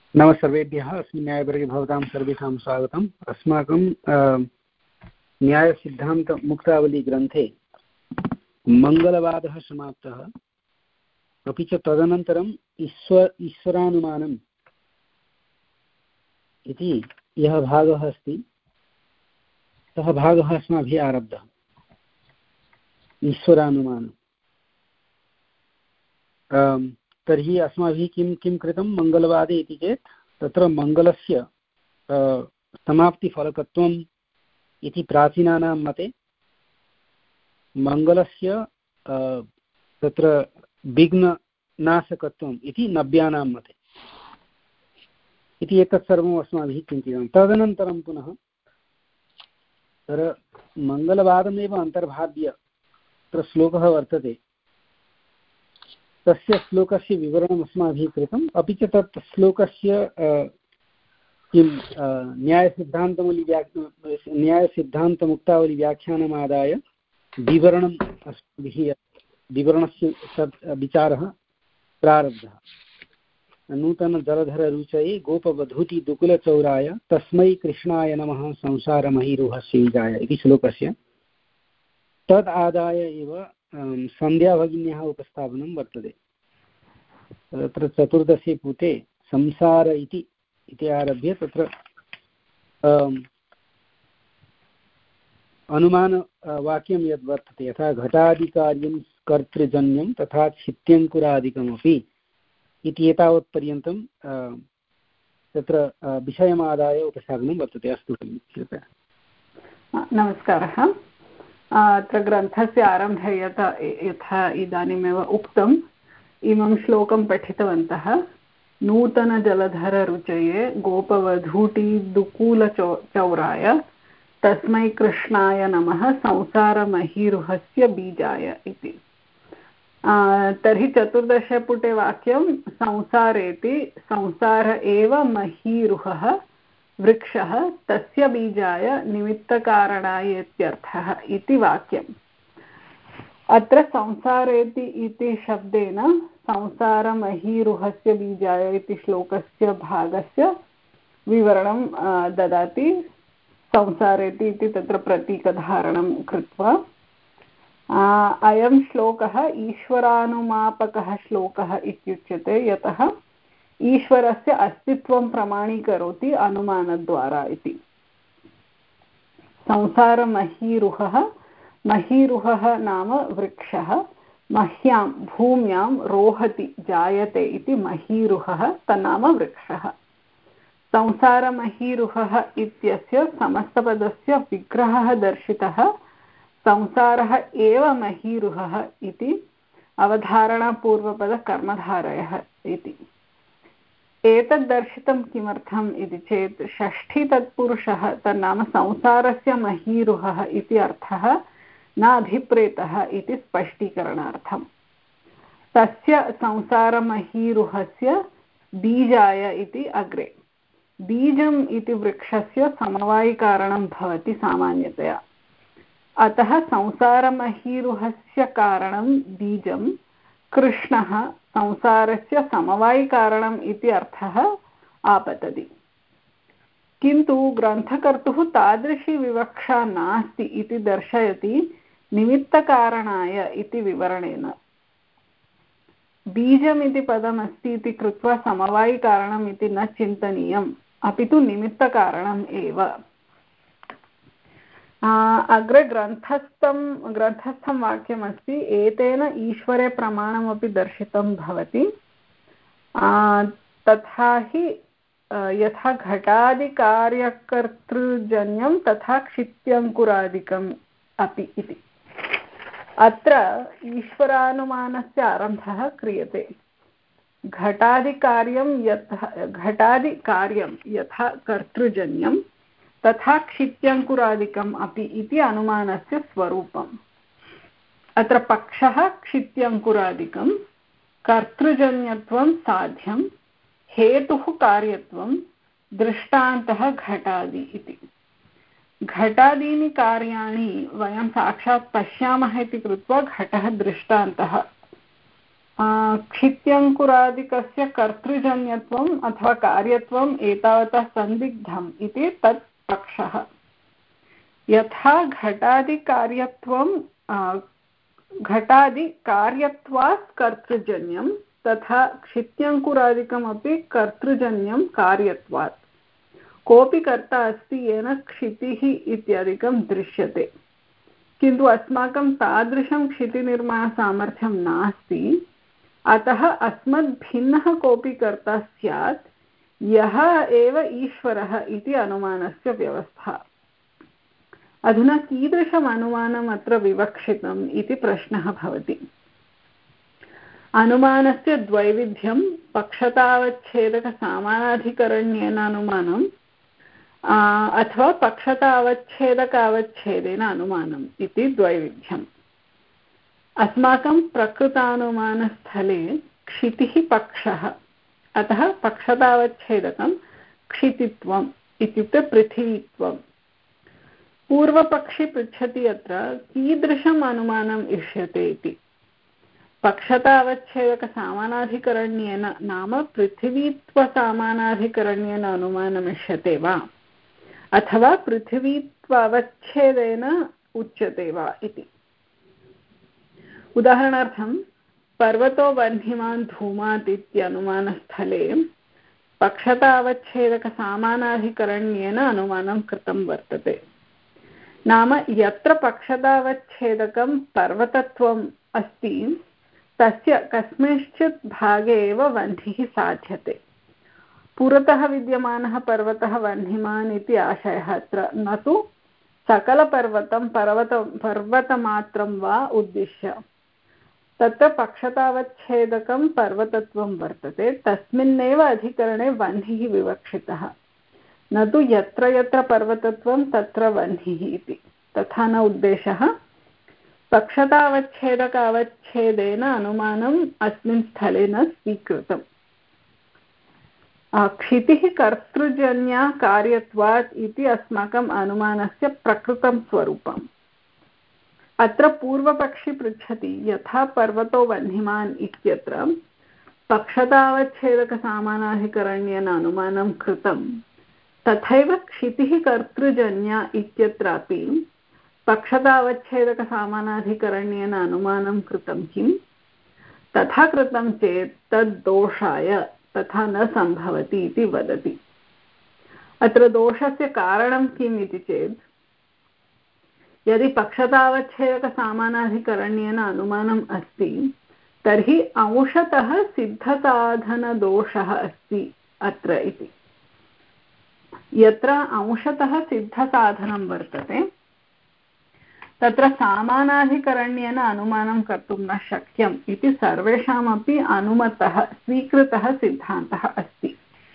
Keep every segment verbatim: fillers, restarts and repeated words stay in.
नमः सर्वेभ्यः। अस्मिन् न्यायवर्गे भवतां सर्वेषां स्वागतम्। अस्माकं न्यायसिद्धान्तमुक्तावलीग्रन्थे मङ्गलवादः समाप्तः, अपि च तदनन्तरम् ईश्वर ईश्वरानुमानम् इति यः भागः अस्ति सः भागः अस्माभिः आरब्धः। ईश्वरानुमानम् तर्हि अस्माभिः किं किं कृतं मङ्गलवादे इति चेत् तत्र मङ्गलस्य समाप्तिफलकत्वम् इति प्राचीनानां मते मङ्गलस्य तत्र विघ्ननाशकत्वम् इति नव्यानां मते इति एतत् सर्वम् अस्माभिः चिन्तितं। तदनन्तरं पुनः तत्र मङ्गलवादमेव अन्तर्भाव्य तत्र श्लोकः वर्तते, तस्य श्लोकस्य विवरणम् अस्माभिः कृतम्। अपि च तत् श्लोकस्य किं न्यायसिद्धान्तमूलि न्यायसिद्धान्तमुक्तावलीव्याख्यानमादाय विवरणम् अस्माभिः विवरणस्य तत् विचारः प्रारब्धः। नूतनजलधररुचये गोपवधूतिदुकुलचौराय तस्मै कृष्णाय नमः संसारमहीरुहस्यैजाय इति श्लोकस्य तद् आदाय एव सन्ध्याभगिन्याः उपस्थापनं वर्तते। तत्र चतुर्दशे पुटे संसार इति इति आरभ्य तत्र अनुमानवाक्यं यद् वर्तते, यथा घटादिकार्यं कर्तृजन्यं तथा छित्यङ्कुरादिकमपि इति एतावत्पर्यन्तं तत्र विषयमादाय उपस्थापनं वर्तते। अस्तु कृपया। नमस्कारः। अत्र ग्रन्थस्य आरम्भे यथा यथा इदानीमेव उक्तम्, इमं श्लोकं पठितवन्तः। नूतनजलधररुचये गोपवधूटिदुकूलचौ चौराय तस्मै कृष्णाय नमः संसारमहीरुहस्य बीजाय इति। तर्हि चतुर्दशपुटे वाक्यं संसारेति संसार एव महीरुहः वृक्षः तस्य बीजाय निमित्तकारणाय इत्यर्थः इति वाक्यम्। अत्र संसारेति इति शब्देन संसारमहीरुहस्य बीजाय इति श्लोकस्य भागस्य विवरणं ददाति। संसारेति इति तत्र प्रतीकधारणं कृत्वा अयं श्लोकः ईश्वरानुमापकः श्लोकः इत्युच्यते, यतः ईश्वरस्य अस्तित्वं प्रमाणीकरोति अनुमानद्वारा इति। संसारमहीरुहः, महीरुहः नाम वृक्षः, मह्यां भूम्यां रोहति जायते इति महीरुहः तन्नाम वृक्षः। संसारमहीरुहः इत्यस्य समस्तपदस्य विग्रहः दर्शितः। संसारः एव महीरुहः इति अवधारणापूर्वपदकर्मधारयः इति। एतद् दर्शितं किमर्थम् इति चेत् षष्ठी तत्पुरुषः तन्नाम संसारस्य महीरुहः इति अर्थः न अभिप्रेतः इति स्पष्टीकरणार्थम्। तस्य संसारमहीरुहस्य बीजाय इति अग्रे। बीजम् इति वृक्षस्य समवायिकारणं भवति सामान्यतया, अतः संसारमहीरुहस्य कारणं बीजं, कृष्णः संसारस्य समवायिकारणम् इति अर्थः आपतति। किन्तु ग्रन्थकर्तुः तादृशी विवक्षा नास्ति इति दर्शयति निमित्तकारणाय इति विवरणेन। बीजम् इति पदमस्ति इति कृत्वा समवायिकारणम् इति न चिन्तनीयम्, अपि तु निमित्तकारणम् एव। अग्रे ग्रन्थस्थं ग्रन्थस्थं वाक्यमस्ति, एतेन ईश्वरे प्रमाणमपि दर्शितं भवति। तथा हि यथा घटादिकार्यकर्तृजन्यं तथा क्षित्यङ्कुरादिकम् अपि इति। अत्र ईश्वरानुमानस्य आरम्भः क्रियते। घटादिकार्यं यथा घटादिकार्यं यथा कर्तृजन्यं तथा क्षित्यङ्कुरादिकम् अपि इति अनुमानस्य स्वरूपम्। अत्र पक्षः क्षित्यङ्कुरादिकं, कर्तृजन्यत्वं साध्यं, हेतुः कार्यत्वं, दृष्टान्तः घटादि इति। घटादीनि कार्याणि वयं साक्षात् पश्यामः इति कृत्वा घटः दृष्टान्तः क्षित्यङ्कुरादिकस्य कर्तृजन्यत्वम् अथवा कार्यत्वम् एतावता सन्दिग्धम् इति तत् पक्षः। यथा घटादिकार्यत्वं घटादिकार्यत्वात् कर्तृजन्यं तथा क्षित्यङ्कुरादिकमपि कर्तृजन्यं कार्यत्वात्। कोऽपि कर्ता अस्ति येन क्षितिः इत्यादिकं दृश्यते, किन्तु अस्माकं तादृशं क्षितिनिर्माणसामर्थ्यं नास्ति। अतः अस्मद्भिन्नः कोऽपि कर्ता स्यात्, यः एव ईश्वरः इति अनुमानस्य व्यवस्था। अधुना कीदृशम् अनुमानम् अत्र विवक्षितम् इति प्रश्नः भवति। अनुमानस्य द्वैविध्यं पक्षतावच्छेदकसामानाधिकरण्येन अनुमानम् अथवा पक्षतावच्छेदकावच्छेदेन अनुमानम् इति द्वैविध्यम्। अस्माकं प्रकृतानुमानस्थले क्षितिः पक्षः, अतः पक्षतावच्छेदकं क्षितित्वम् इत्युक्ते पृथिवीत्वम्। पूर्वपक्षी पृच्छति अत्र कीदृशम् अनुमानम् इष्यते इति। पक्षतावच्छेदकसामानाधिकरण्येन नाम पृथिवीत्वसामानाधिकरण्येन अनुमानम् इष्यते वा अथवा पृथिवीत्वावच्छेदेन उच्यते वा इति। उदाहरणार्थं पर्वतो वह्निमान् धूमात् इत्यनुमानस्थले पक्षतावच्छेदकसामानाधिकरण्येन अनुमानं कृतं वर्तते। नाम यत्र पक्षतावच्छेदकं पर्वतत्वम् अस्ति तस्य कस्मिंश्चित् भागे एव वह्निः साध्यते। पुरतः विद्यमानः पर्वतः वह्निमान् इति आशयः अत्र, न तु सकलपर्वतं पर्वत पर्वतमात्रं वा उद्दिश्य। तत्र पक्षतावच्छेदकं पर्वतत्वं वर्तते, तस्मिन्नेव अधिकरणे वह्निः विवक्षितः, न तु यत्र यत्र पर्वतत्वं तत्र वह्निः इति। तथा न उद्देशः। पक्षतावच्छेदकावच्छेदेन अनुमानम् अस्मिन् स्थले न स्वीकृतम्। क्षितिः कर्तृजन्या कार्यत्वात् इति अस्माकम् अनुमानस्य प्रकृतं स्वरूपम्। अत्र पूर्वपक्षी पृच्छति यथा पर्वतो वह्निमान् इत्यत्र पक्षतावच्छेदकसामानाधिकरण्येन अनुमानं कृतं, तथैव क्षितिः कर्तृजन्या इत्यत्रापि पक्षतावच्छेदकसामानाधिकरण्येन अनुमानं कृतं किम्? तथा कृतं चेत् तद्दोषाय तथा न सम्भवति इति वदति। अत्र दोषस्य कारणं किम् इति चेत्, यदि पक्षतावच्छेदकसामानाधिकरण्येन अनुमानम् अस्ति तर्हि अंशतः सिद्धसाधनदोषः अस्ति अत्र इति। यत्र अंशतः सिद्धसाधनं वर्तते तत्र सामानाधिकरण्येन अनुमानं कर्तुं न शक्यम् इति सर्वेषामपि अनुमतः स्वीकृतः सिद्धान्तः अस्ति।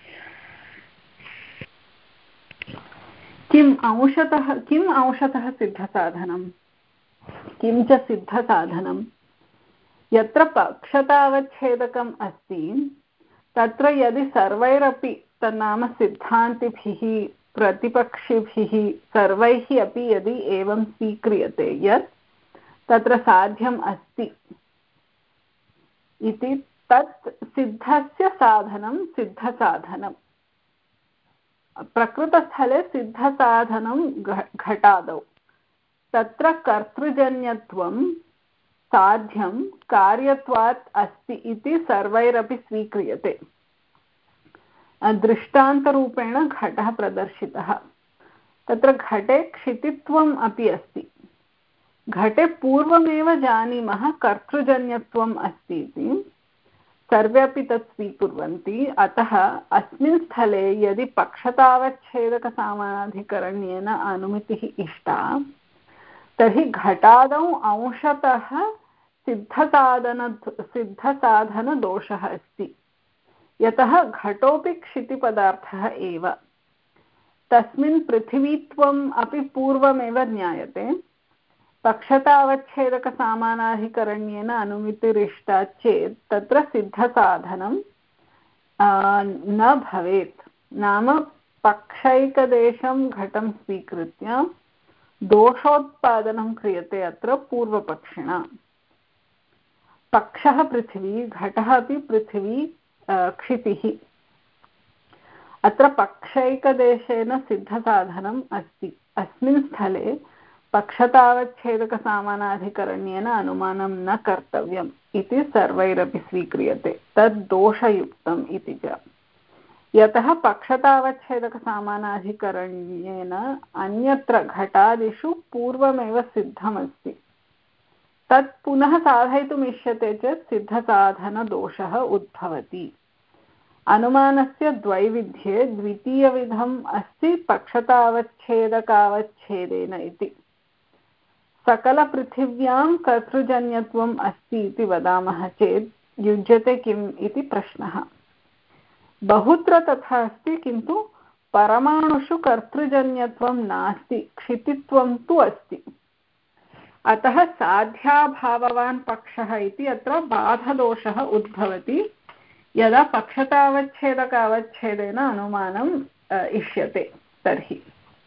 किम् अंशतः किम् अंशतः सिद्धसाधनं, किं च सिद्धसाधनं? यत्र पक्षतावच्छेदकम् अस्ति तत्र यदि सर्वैरपि तन्नाम सिद्धान्तिभिः प्रतिपक्षिभिः सर्वैः अपि यदि एवं स्वीक्रियते यत् तत्र साध्यम् अस्ति इति, तत् सिद्धस्य साधनं सिद्धसाधनं। प्रकृतस्थले सिद्धसाधनं घटादौ, तत्र कर्तृजन्यत्वं साध्यं कार्यत्वात् अस्ति इति सर्वैरपि स्वीक्रियते। दृष्टान्तरूपेण घटः प्रदर्शितः। तत्र घटे क्षितित्वम् अपि अस्ति। घटे पूर्वमेव जानीमः कर्तृजन्यत्वम् अस्ति इति, सर्वे अपि तत् स्वीकुर्वन्ति। अतः अस्मिन् स्थले यदि पक्षतावच्छेदकसामानाधिकरण्येन अनुमितिः इष्टा तर्हि घटादौ अंशतः सिद्धसाधन सिद्धसाधनदोषः अस्ति। यतः घटोऽपि क्षितिपदार्थः एव, तस्मिन् पृथिवीत्वम् अपि पूर्वमेव ज्ञायते। पक्षतावच्छेदकसामानाधिकरण्येन अनुमितिरिष्टा चेत् तत्र सिद्धसाधनं न भवेत्। नाम पक्षैकदेशं घटं स्वीकृत्य दोषोत्पादनं क्रियते अत्र पूर्वपक्षिणा। पक्षः पृथिवी, घटः अपि पृथिवी, क्षितिः। अत्र पक्षैकदेशेन सिद्धसाधनम् अस्ति। अस्मिन् स्थले पक्षतावच्छेदकसामानाधिकरण्येन अनुमानं न कर्तव्यम् इति सर्वैरपि स्वीक्रियते। तद् दोषयुक्तम् इति च। यतः पक्षतावच्छेदकसामानाधिकरण्येन अन्यत्र घटादिषु पूर्वमेव सिद्धमस्ति, तत् पुनः साधयितुम् इष्यते चेत् सिद्धसाधनदोषः उद्भवति। अनुमानस्य द्वैविध्ये द्वितीयविधम् अस्ति पक्षतावच्छेदकावच्छेदेन इति। सकलपृथिव्यां कर्तृजन्यत्वम् अस्ति इति वदामः चेत् युज्यते किम् इति प्रश्नः। बहुत्र तथा अस्ति, किन्तु परमाणुषु कर्तृजन्यत्वं नास्ति, क्षितित्वं तु अस्ति। अतः साध्याभाववान् पक्षः इति अत्र बाधदोषः उद्भवति यदा पक्षतावच्छेदकावच्छेदेन अनुमानम् इष्यते तर्हि।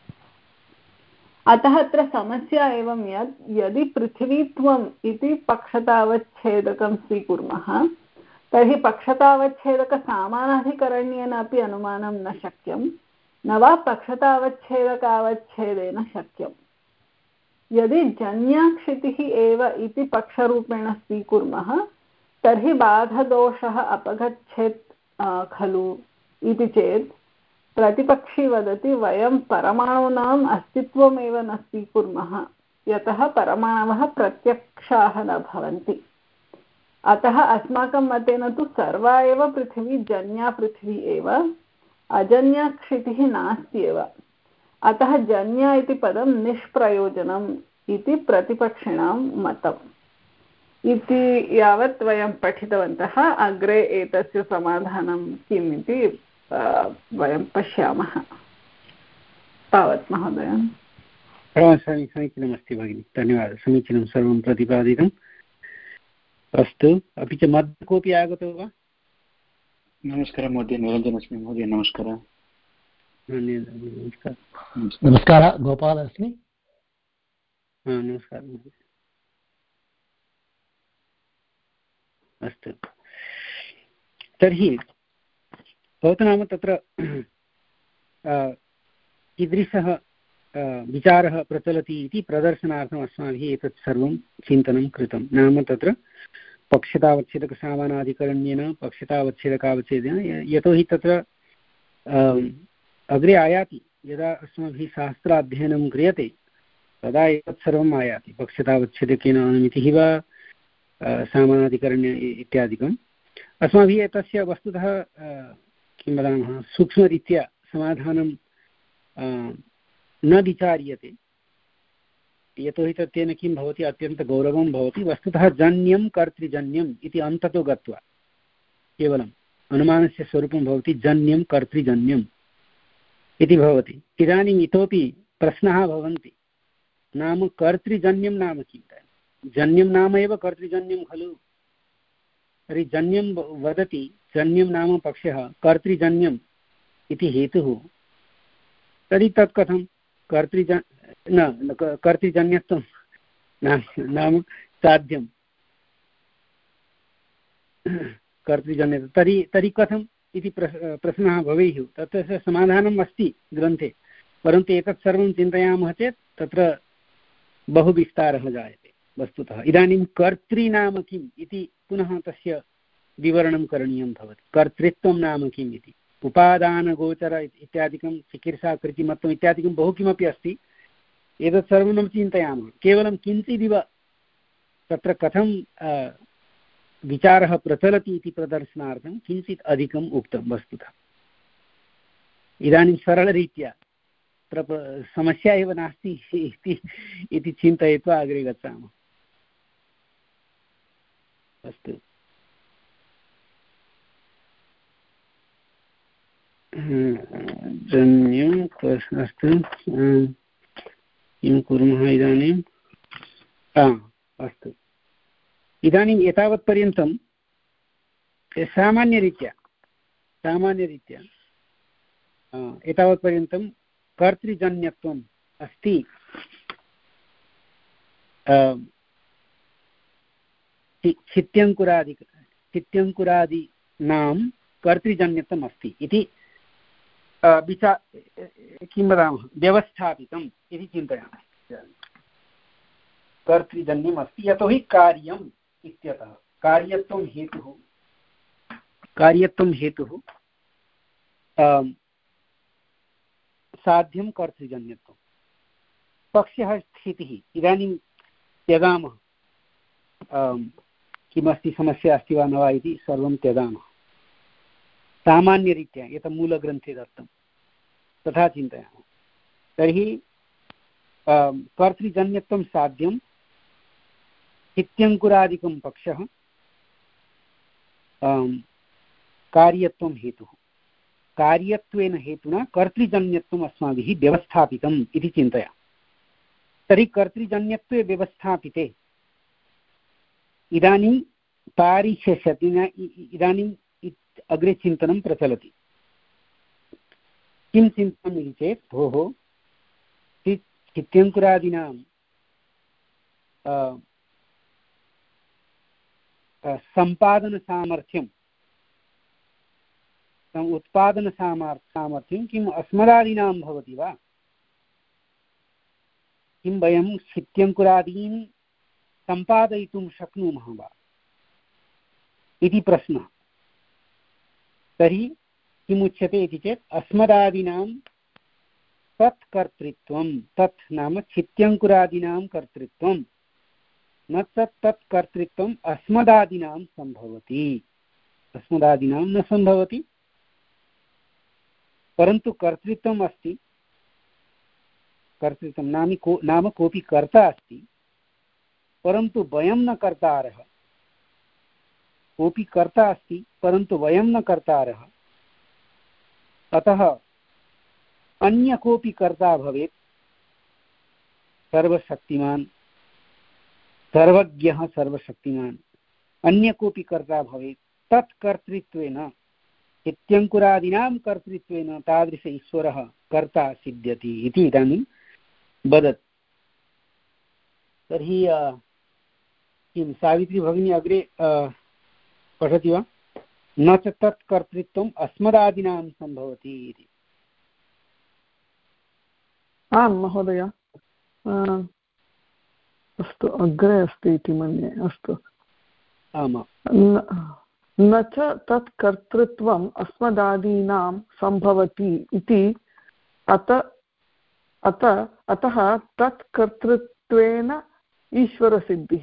अतः अत्र समस्या एवं यत् यदि पृथिवीत्वम् इति पक्षतावच्छेदकं स्वीकुर्मः तर्हि पक्षतावच्छेदकसामानाधिकरण्येन अपि अनुमानं न शक्यं, न वा पक्षतावच्छेदकावच्छेदेन शक्यम्। यदि जन्याक्षितिः एव इति पक्षरूपेण स्वीकुर्मः तर्हि बाधदोषः अपगच्छेत् खलु इति चेत् प्रतिपक्षी वदति वयं परमाणूनाम् अस्तित्वमेव न स्वीकुर्मः, यतः परमाणवः प्रत्यक्षाः न भवन्ति। अतः अस्माकं मतेन तु सर्वा एव पृथिवी जन्या पृथिवी एव, अजन्याक्षितिः नास्ति एव। अतः जन्या इति पदं निष्प्रयोजनम् इति प्रतिपक्षिणां मतम्। इति यावत् वयं पठितवन्तः। अग्रे एतस्य समाधानं किम् इति वयं पश्यामः। तावत् महोदय। समीचीनमस्ति भगिनि, धन्यवादः। समीचीनं सर्वं प्रतिपादितम्। अस्तु, अपि च मध्ये कोऽपि आगतो वा? नमस्कारः महोदय, निरञ्जनस्मि महोदय। नमस्कारः। नमस्कारः। नमस्कारः, गोपालः अस्मि। नमस्कारः महोदय। अस्तु, तर्हि भवतु नाम तत्र कीदृशः विचारः प्रचलति इति प्रदर्शनार्थम् अस्माभिः एतत् सर्वं चिन्तनं कृतं। नाम तत्र पक्षतावच्छेदकसामानाधिकरण्येन पक्षतावच्छेदकावच्छेदेन, यतोहि तत्र अग्रे आयाति यदा अस्माभिः शास्त्राध्ययनं क्रियते तदा एतत् सर्वम् आयाति। पक्षतावच्छेदकेन अनुमितिः वा सामानाधिकरण्य इत्यादिकम् अस्माभिः तस्य वस्तुतः किं वदामः सूक्ष्मरीत्या समाधानं न विचार्यते, यतोहि तत् तेन किं भवति, अत्यन्तगौरवं भवति। वस्तुतः जन्यं कर्तृजन्यम् इति अन्ततो गत्वा केवलम् अनुमानस्य स्वरूपं भवति जन्यं कर्तृजन्यम् इति भवति। इदानीम् इतोपि प्रश्नाः भवन्ति, नाम कर्तृजन्यं नाम किं? जन्यं नाम एव कर्तृजन्यं खलु। तर्हि जन्यं वदति, जन्यं नाम पक्षः, कर्तृजन्यम् इति हेतुः, तर्हि तत् कथं? कर्तृजन् न कर्तृजन्यत्वं नाम साध्यं कर्तृजन्य, तर्हि तर्हि कथम् इति प्रश्नः भवेयुः। तस्य समाधानम् अस्ति ग्रन्थे, परन्तु एतत् सर्वं चिन्तयामः चेत् तत्र बहु विस्तारः जायते वस्तुतः। इदानीं कर्तृ नाम किम् इति पुनः तस्य विवरणं करणीयं भवति। कर्तृत्वं नाम किम् इति, उपादानगोचर इत्यादिकं, चिकीर्षाकृतिमत्वम् इत्यादिकं बहु किमपि अस्ति। एतत् सर्वं न चिन्तयामः, केवलं किञ्चिदिव तत्र कथं विचारः प्रचलति इति प्रदर्शनार्थं किञ्चित् अधिकम् उक्तं वस्तुतः। इदानीं सरलरीत्या तत्र समस्या एव नास्ति इति चिन्तयित्वा अग्रे गच्छामः। अस्तु, जन्यं अस्तु, किं कुर्मः इदानीम्? अस्तु, इदानीम् एतावत्पर्यन्तं सामान्यरीत्या सामान्यरीत्या एतावत्पर्यन्तं कर्तृजन्यत्वम् अस्ति छित्यङ्कुरादि छित्यङ्कुरादीनां कर्तृजन्यत्वम् अस्ति इति विचा किं वदामः व्यवस्थापितम् इति चिन्तयामः। कर्तृजन्यम् अस्ति यतोहि कार्यम् इत्यतः कार्यत्वं हेतुः कार्यत्वं हेतुः साध्यं कर्तृजन्यत्वं पक्षः स्थितिः। इदानीं त्यजामः किमस्ति समस्या अस्ति वा न वा इति सर्वं त्यजामः सामान्यरीत्या एतत् मूलग्रन्थे दत्तं तथा चिन्तयामः। तर्हि कर्तृजन्यत्वं साध्यं छित्यङ्कुरादिकं पक्षः कार्यत्वं हेतुः कार्यत्वेन हेतुना कर्तृजन्यत्वम् अस्माभिः व्यवस्थापितम् इति चिन्तयामः। तर्हि कर्तृजन्यत्वे व्यवस्थापिते इदानीं पारिशेष्यति इदानीं अग्रे चिन्तनं प्रचलति। किं चिन्तनम् इति चेत् भोः छित्यङ्कुरादीनां सम्पादनसामर्थ्यं उत्पादनसामर्थ्यं किम् अस्मदादीनां भवति वा? किं वयं छित्यङ्कुरादीन् सम्पादयितुं शक्नुमः वा इति प्रश्नः। तर्हि किमुच्यते इति चेत् अस्मदादीनां तत् कर्तृत्वं तत् नाम छित्यङ्कुरादीनां कर्तृत्वं न तत् तत् कर्तृत्वम् अस्मदादीनां सम्भवति अस्मदादीनां न सम्भवति परन्तु कर्तृत्वम् अस्ति। कर्तृत्वं नाम को नाम कोऽपि कर्ता अस्ति परन्तु वयं न कर्तारः। कोऽपि कर्ता अस्ति परन्तु वयं न कर्तारः। अतः अन्य कोऽपि कर्ता भवेत् सर्वशक्तिमान् सर्वज्ञः सर्वशक्तिमान् अन्य कोऽपि कर्ता भवेत् तत् कर्तृत्वेन छित्यङ्कुरादीनां कर्तृत्वेन तादृश ईश्वरः कर्ता सिद्ध्यति इति इदानीं वदति। तर्हि किं सावित्री भगिनी अग्रे पठति वा? न च तत् कर्तृत्वम् अस्मदादीनां सम्भवति इति। आं महोदय अस्तु अग्रे अस्ति इति मन्ये। अस्तु आमां न च तत् कर्तृत्वम् अस्मदादीनां सम्भवति इति अत अत अतः तत् कर्तृत्वेन ईश्वरसिद्धिः।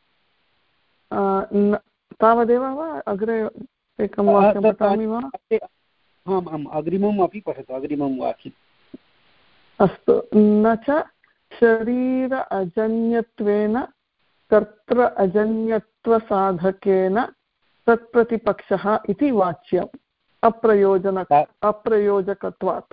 तावदेव वा अग्रे एकं वाक्यं पठामि वा? आम् आम् अग्रिमम् अपि पठतु अग्रिमं वाक्यम्। अस्तु न च शरीर अजन्यत्वेन कर्तृ अजन्यत्वसाधकेन तत्प्रतिपक्षः इति वाच्यम् अप्रयोजन अप्रयोजकत्वात्।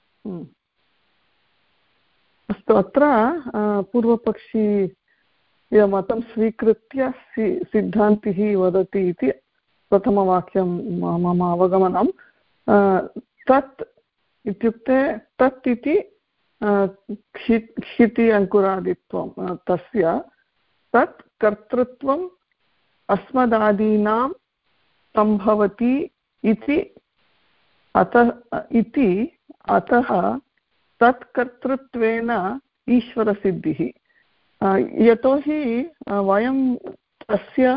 अस्तु अत्र पूर्वपक्षी मतं स्वीकृत्य सि सिद्धान्तिः वदति इति प्रथमवाक्यं मम अवगमनं। तत् इत्युक्ते तत् इति क्षि क्षिति अङ्कुरादित्वं तस्य तत् कर्तृत्वम् अस्मदादीनां सम्भवति इति अतः इति अतः तत् कर्तृत्वेन ईश्वरसिद्धिः। यतोहि वयं तस्य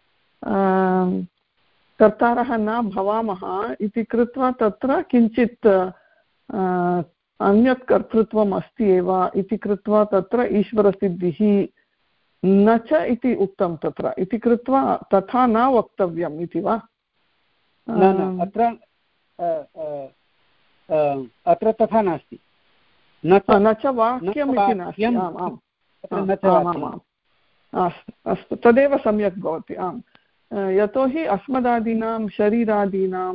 कर्तारः न भवामः इति कृत्वा तत्र किञ्चित् अन्यत् कर्तृत्वम् अस्ति एव इति कृत्वा तत्र ईश्वरसिद्धिः न च इति उक्तं तत्र इति कृत्वा तथा न वक्तव्यम् इति वा? न अत्र अत्र तथा नास्ति। न च वाक्यमिति नास्ति। आम् आम् अस्तु तदेव सम्यक् भवति। आम् यतोहि अस्मदादीनां शरीरादीनां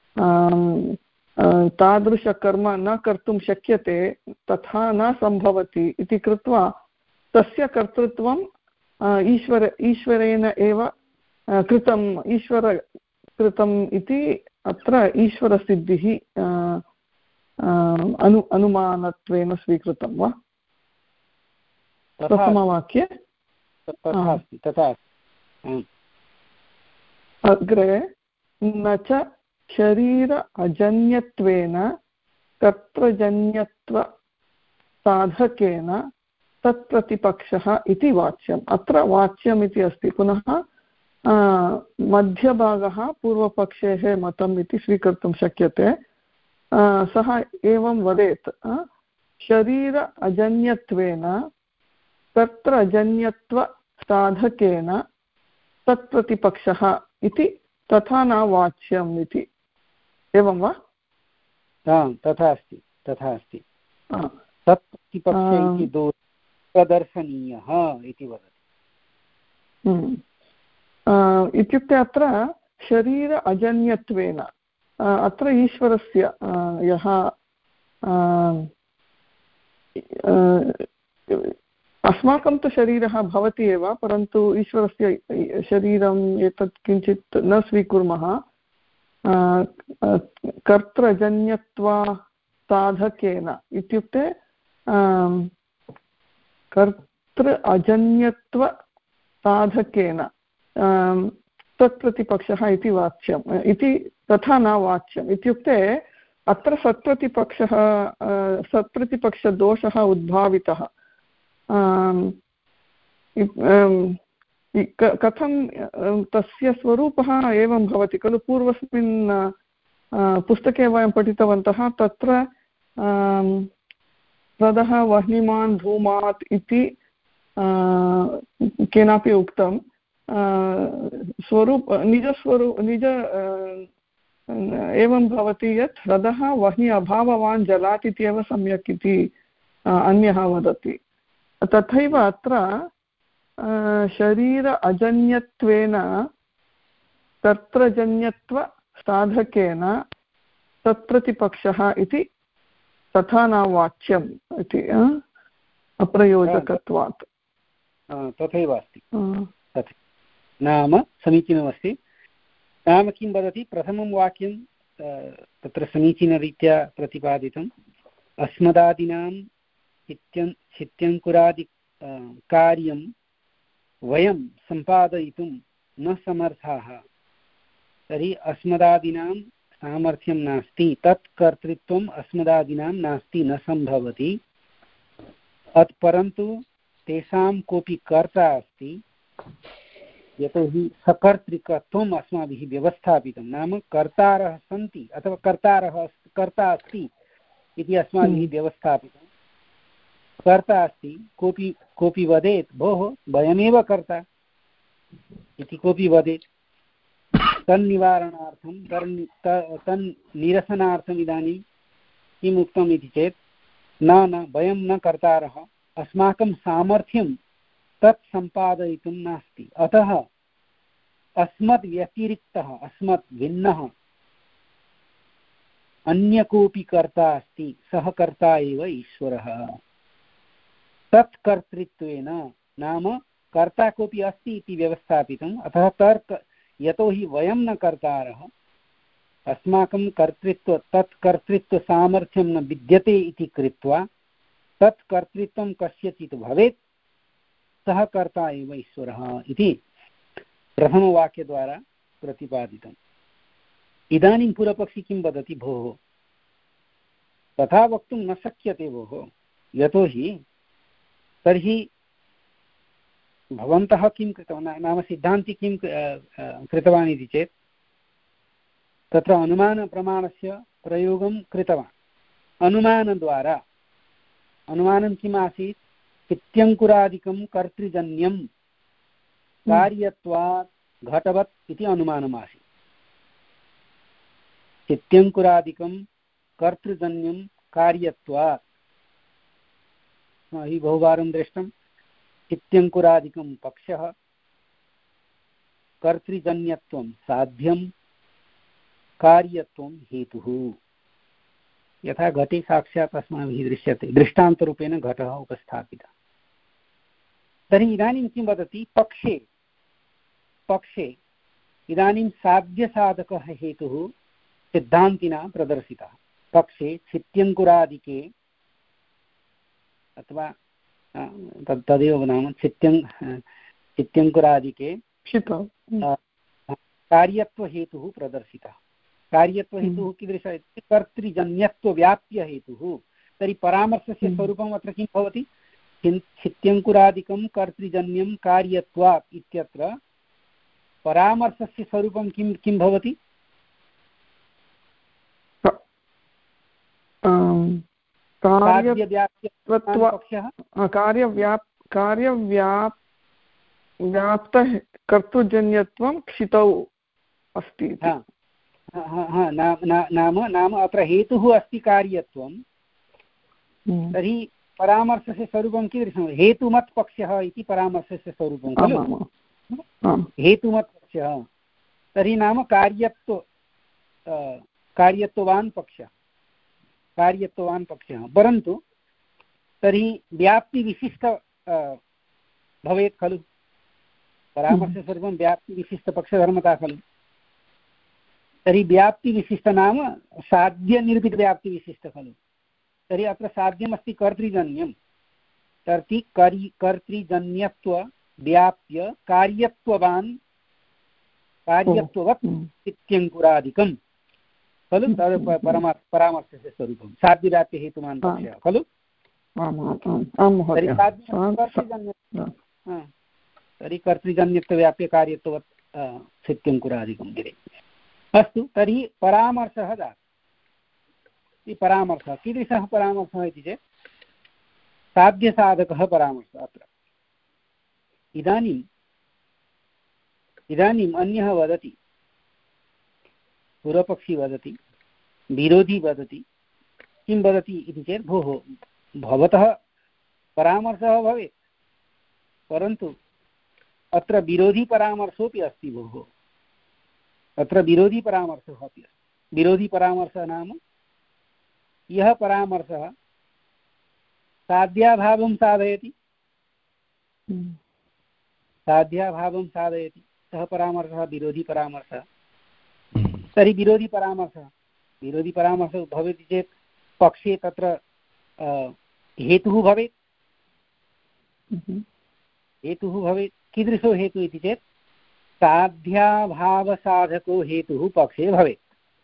तादृशकर्म न कर्तुं शक्यते तथा न सम्भवति इति कृत्वा तस्य कर्तृत्वं ईश्वर ईश्वरेण एव कृतम् ईश्वर कृतम् इति अत्र ईश्वरसिद्धिः अनु अनुमानत्वेन स्वीकृतं वा? प्रथमवाक्ये तथा अस्ति। तथा अग्रे न च शरीर अजन्यत्वेन कर्तृजन्यत्वसाधकेन तत्प्रतिपक्षः इति वाच्यम्। अत्र वाच्यम् इति अस्ति। पुनः मध्यभागः पूर्वपक्षेः मतम् इति स्वीकर्तुं शक्यते। सः एवं वदेत्, शरीर अजन्यत्वेन कर्तृजन्यत्वसाधकेन तत्प्रतिपक्षः इति तथा न वाच्यम् इति। एवं वा? तथा अस्ति, तथा अस्ति। तत्प्रतिपक्ष इति दोषः प्रदर्शनीयः इति वदति। इत्युक्ते अत्र शरीर अजन्यत्वेन अत्र ईश्वरस्य यः अस्माकं तु शरीरः भवति एव, परन्तु ईश्वरस्य शरीरम् एतत् किञ्चित् न स्वीकुर्मः। कर्तृजन्यत्वसाधकेन इत्युक्ते कर्तृ अजन्यत्वसाधकेन तत्प्रतिपक्षः इति वाच्यम् इति तथा न वाच्यम्। इत्युक्ते अत्र सत्प्रतिपक्षः सत्प्रतिपक्षदोषः उद्भावितः। कथं तस्य स्वरूपः एवं भवति खलु। पूर्वस्मिन् पुस्तके वयं पठितवन्तः, तत्र रथः वह्निमान् धूमात् इति केनापि उक्तं। स्वरूप निजस्वरूप निज एवं भवति यत् रथः वह्नि अभाववान् जलात् इत्येव सम्यक् इति अन्यः वदति। तथैव अत्र शरीर अजन्यत्वेन कर्तृजन्यत्वसाधकेन तत्प्रतिपक्षः इति तथा न वाच्यम् इति अप्रयोजकत्वात्। तथैव अस्ति। तथा नाम समीचीनमस्ति। नाम किं वदति, प्रथमं वाक्यं तत्र समीचीनरीत्या प्रतिपादितम्। अस्मदादीनां चित्यं चित्यङ्कुरादि कार्यं वयं सम्पादयितुं न समर्थाः, तर्हि अस्मदादीनां सामर्थ्यं नास्ति, तत् कर्तृत्वम् अस्मदादीनां नास्ति, न सम्भवति। अत् परन्तु तेषां कोऽपि कर्ता अस्ति, यतोहि सकर्तृकत्वम् अस्माभिः व्यवस्थापितं। नाम कर्तारः सन्ति अथवा कर्तारः कर्ता अस्ति इति अस्माभिः व्यवस्थापितं। कर्ता अस्ति, कोऽपि कोऽपि वदेत् भोः वयमेव कर्ता इति कोऽपि वदेत्, तन्निवारणार्थं तन्निरसनार्थम् इदानीं किम् उक्तम् इति चेत् न न वयं न कर्तारः, अस्माकं सामर्थ्यं तत् सम्पादयितुं नास्ति, अतः अस्मद् व्यतिरिक्तः अस्मत् भिन्नः अन्य कोऽपि कर्ता अस्ति, सः कर्ता एव ईश्वरः। तत्कर्तृत्वेन नाम कर्ता कोऽपि अस्ति इति व्यवस्थापितम्, अतः तर्क यतोहि वयं न कर्तारः, अस्माकं कर्तृत्व तत्कर्तृत्वसामर्थ्यं न विद्यते इति कृत्वा तत्कर्तृत्वं कस्यचित् भवेत्, सः कर्ता एव ईश्वरः इति प्रथमवाक्यद्वारा प्रतिपादितम्। इदानीं पूर्वपक्षी किं वदति, भोः तथा वक्तुं न शक्यते भोः, यतोहि तर्हि भवन्तः किं कृतवान्, नाम सिद्धान्ति किं कृतवान् इति चेत् तत्र अनुमानप्रमाणस्य प्रयोगं कृतवान्। अनुमानद्वारा अनुमानं किम् आसीत्, चित्यङ्कुरादिकं कर्तृजन्यं कार्यत्वात् घटवत् इति अनुमानमासीत्। चित्यङ्कुरादिकं कर्तृजन्यं कार्यत्वात्, हि बहुवारं दृष्टं। चित्यङ्कुरादिकं पक्षः, कर्तृजन्यत्वं साध्यं, कार्यत्वं हेतुः। यथा घटे साक्षात् अस्माभिः दृश्यते, दृष्टान्तरूपेण घटः उपस्थापितः। तर्हि इदानीं किं वदति, पक्षे पक्षे इदानीं साध्यसाधकः हेतुः सिद्धान्तिना प्रदर्शितः। पक्षे चित्यङ्कुरादिके अथवा तद् तदेव नाम चित्यं चित्यङ्कुरादिके क्षितौ कार्यत्वहेतुः प्रदर्शितः। कार्यत्वहेतुः कीदृशः इत्युक्ते कर्तृजन्यत्वव्याप्यहेतुः। तर्हि परामर्शस्य स्वरूपम् अत्र किं भवति? छित्यङ्कुरादिकं कर्तृजन्यं कार्यत्वात् इत्यत्र परामर्शस्य स्वरूपं किं किं भवति? कार्यव्याप् कार्यव्याप् व्याप्तः कर्तृजन्यत्वं क्षितौ अस्ति। नाम नाम अत्र हेतुः अस्ति कार्यत्वं, तर्हि परामर्शस्य स्वरूपं कीदृशं? हेतुमत् पक्षः इति परामर्शस्य स्वरूपं खलु। हेतुमत् पक्षः तर्हि नाम कार्यत्व कार्यत्ववान् पक्षः कार्यत्ववान् पक्षः। परन्तु तर्हि व्याप्तिविशिष्ट भवेत् खलु। परामर्शस्वरूपं व्याप्तिविशिष्टपक्षधर्मता खलु। तर्हि व्याप्तिविशिष्ट नाम साध्यनिरूपितव्याप्तिविशिष्ट खलु। तर्हि अत्र साध्यमस्ति कर्तृजन्यं। तर्हि कर् कर्तृजन्यत्व व्याप्य कार्यत्ववान् कार्यत्ववत् इत्यङ्कुरादिकं खलु। तद् परमा परामर्शस्य स्वरूपं साध्यव्याप्तिहेतुमान् पक्षः खलु। तर्हि कर्तृजन्यत्वव्याप्य कार्यत्ववत् इत्यङ्कुरादिकं गिरे। अस्तु, तर्हि परामर्शः जातः। परामर्शः कीदृशः परामर्शः इति चेत् साध्यसाधकः परामर्शः। अत्र इदानीम् इदानीम् अन्यः वदति, पूर्वपक्षी वदति, विरोधी वदति, किं वदति इति चेत् भोः भवतः परामर्शः भवेत्, परन्तु अत्र विरोधीपरामर्शोऽपि अस्ति भोः। अत्र विरोधीपरामर्शः अपि अस्ति। विरोधीपरामर्शः नाम यः परामर्शः साध्याभावं साधयति साध्याभावं साधयति सः परामर्शः विरोधीपरामर्शः। तर्हि विरोधीपरामर्शः विरोधीपरामर्शः भवति चेत् पक्षे तत्र हेतुः भवेत् हेतुः भवेत् कीदृशो हेतुः इति चेत् साध्याभावसाधको हेतुः पक्षे भवेत्।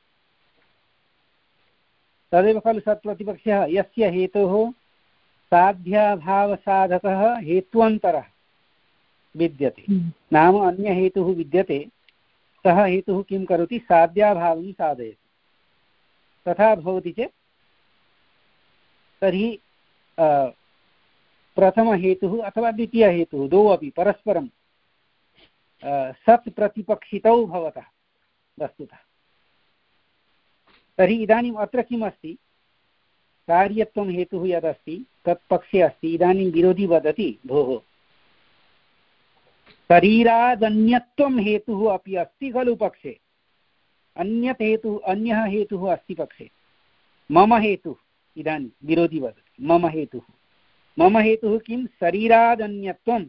तदेव खलु सत्प्रतिपक्षः, यस्य हेतोः साध्याभावसाधकः हेत्वन्तरः विद्यते, नाम अन्यहेतुः विद्यते, सः हेतुः किं करोति? साध्याभावं साधयति। तथा भवति चेत् तर्हि प्रथमहेतुः अथवा द्वितीयहेतुः द्वौ अपि परस्परं सत् प्रतिपक्षितौ भवतः वस्तुतः। तर्हि इदानीम् अत्र किम् अस्ति? कार्यत्वं हेतुः यदस्ति तत् पक्षे अस्ति। इदानीं विरोधी वदति भोः शरीरादन्यत्वं हेतुः अपि अस्ति खलु पक्षे। अन्यत् हेतुः अन्यः हेतुः अस्ति पक्षे। मम हेतुः इदानीं विरोधी वदति मम हेतुः मम हेतुः किं? शरीरादन्यत्वं।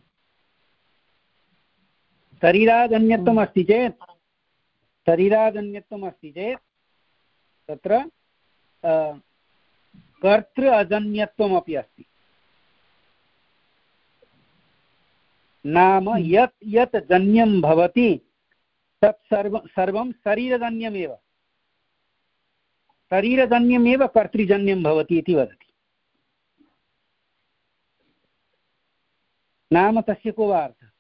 शरीरादन्यत्वम् अस्ति चेत् शरीरादन्यत्वम् अस्ति चेत् तत्र कर्तृ अजन्यत्वमपि अस्ति। नाम यत् यत् जन्यं भवति तत् सर्व सर्वं शरीरजन्यमेव शरीरजन्यमेव कर्तृजन्यं भवति इति वदति। नाम तस्य को वा अर्थः?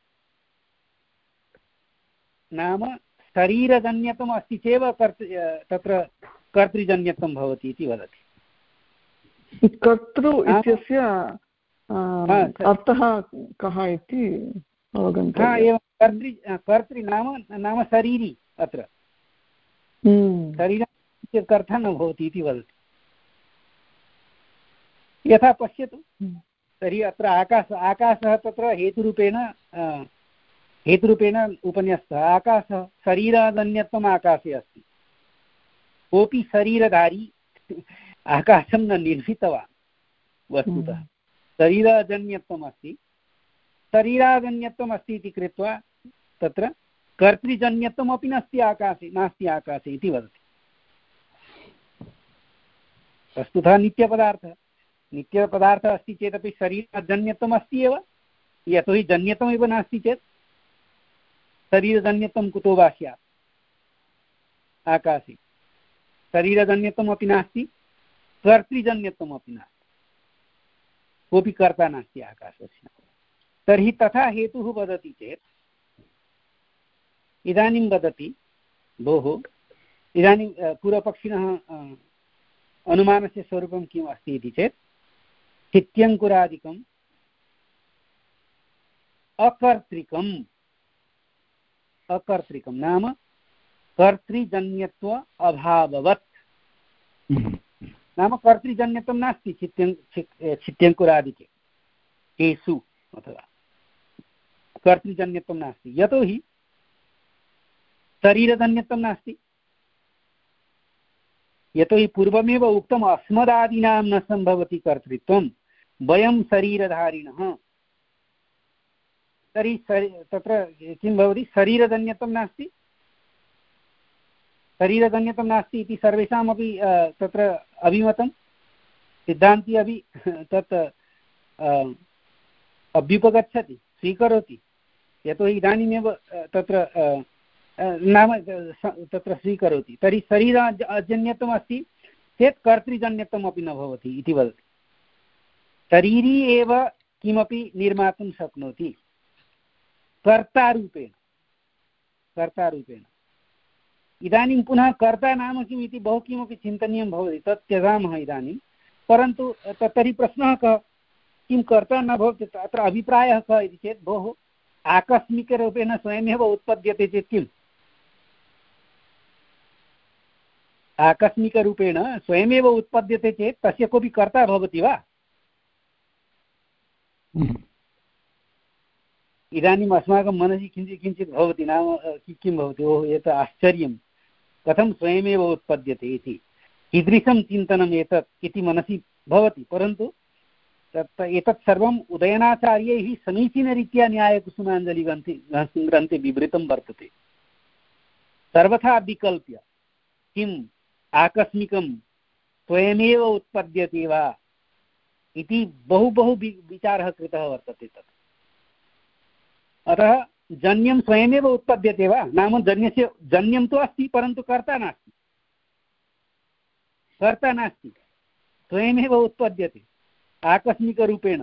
नाम शरीरजन्यत्वम् अस्ति चेत् कर्तृ तत्र कर्तृजन्यत्वं भवति इति वदति। कर्तृ इत्यस्य अर्थः कः इति अवगन्तव्यम्। एवं कर्तृ कर्तृ नाम नाम शरीरी। अत्र शरीरम् इत्यस्य अर्थः न भवति इति वदति। यथा पश्यतु, तर्हि अत्र आकाश आकाशः तत्र हेतुरूपेण हेतुरूपेण उपन्यस्तः। आकाशः शरीरादन्यत्वम् आकाशे अस्ति। कोऽपि शरीरधारी आकाशं न निर्मितवान् वस्तुतः। शरीराजन्यत्वम् अस्ति शरीराजन्यत्वम् अस्ति इति कृत्वा तत्र कर्तृजन्यत्वमपि नास्ति आकाशे नास्ति आकाशे इति वदति। वस्तुतः नित्यपदार्थः नित्यपदार्थः अस्ति चेदपि शरीराजन्यत्वम् अस्ति एव। यतोहि जन्यत्वमेव नास्ति चेत् शरीरजन्यत्वं कुतो वा स्यात् आकाशे शरीरजन्यत्वमपि नास्ति कर्तृजन्यत्वमपि नास्ति कोऽपि कर्ता नास्ति आकाशस्य तर्हि तथा हेतुः वदति चेत् इदानीं वदति भोः इदानीं पूर्वपक्षिणः अनुमानस्य स्वरूपं किम् अस्ति इति चेत् चित्यङ्कुरादिकम् अकर्तृकम् अकर्तृकं नाम कर्तृजन्यत्व अभाववत् नाम कर्तृजन्यत्वं नास्ति चित्यं चित्यङ्कुरादिके केषु अथवा कर्तृजन्यत्वं नास्ति यतोहि शरीरजन्यत्वं नास्ति यतोहि पूर्वमेव उक्तम् अस्मदादीनां न सम्भवति कर्तृत्वं वयं शरीरधारिणः तर्हि तत्र किं भवति शरीरजन्यत्वं नास्ति शरीरजन्यत्वं नास्ति इति सर्वेषामपि तत्र अभिमतं सिद्धान्ती अपि तत् अभ्युपगच्छति स्वीकरोति यतोहि इदानीमेव तत्र नाम तत्र स्वीकरोति तर्हि शरीरजन्यत्वम् अस्ति चेत् कर्तृजन्यत्वमपि न भवति इति वदति शरीरी एव किमपि निर्मातुं शक्नोति कर्तारूपेण कर्तारूपेण इदानीं पुनः कर्ता नाम किम् इति बहु किमपि चिन्तनीयं भवति तत् त्यजामः इदानीं परन्तु तर्हि प्रश्नः कः किं कर्ता न भवति अत्र अभिप्रायः कः इति चेत् भोः आकस्मिकरूपेण स्वयमेव उत्पद्यते चेत् किम् आकस्मिकरूपेण स्वयमेव उत्पद्यते चेत् तस्य कोऽपि कर्ता भवति वा इदानीम् अस्माकं मनसि किञ्चित् किञ्चित् भवति नाम किं भवति ओहो एतत् आश्चर्यं कथं स्वयमेव उत्पद्यते इति कीदृशं चिन्तनम् एतत् इति मनसि भवति परन्तु तत् एतत् सर्वम् उदयनाचार्यैः समीचीनरीत्या न्यायकुसुमाञ्जलिग्रन्थे ग्रन्थे विवृतं वर्तते सर्वथा विकल्प्य किम् आकस्मिकं स्वयमेव उत्पद्यते वा इति बहु बहु विचारः कृतः वर्तते तत् अतः जन्यं स्वयमेव उत्पद्यते वा नाम जन्यस्य जन्यं तु अस्ति परन्तु कर्ता नास्ति कर्ता नास्ति स्वयमेव उत्पद्यते आकस्मिकरूपेण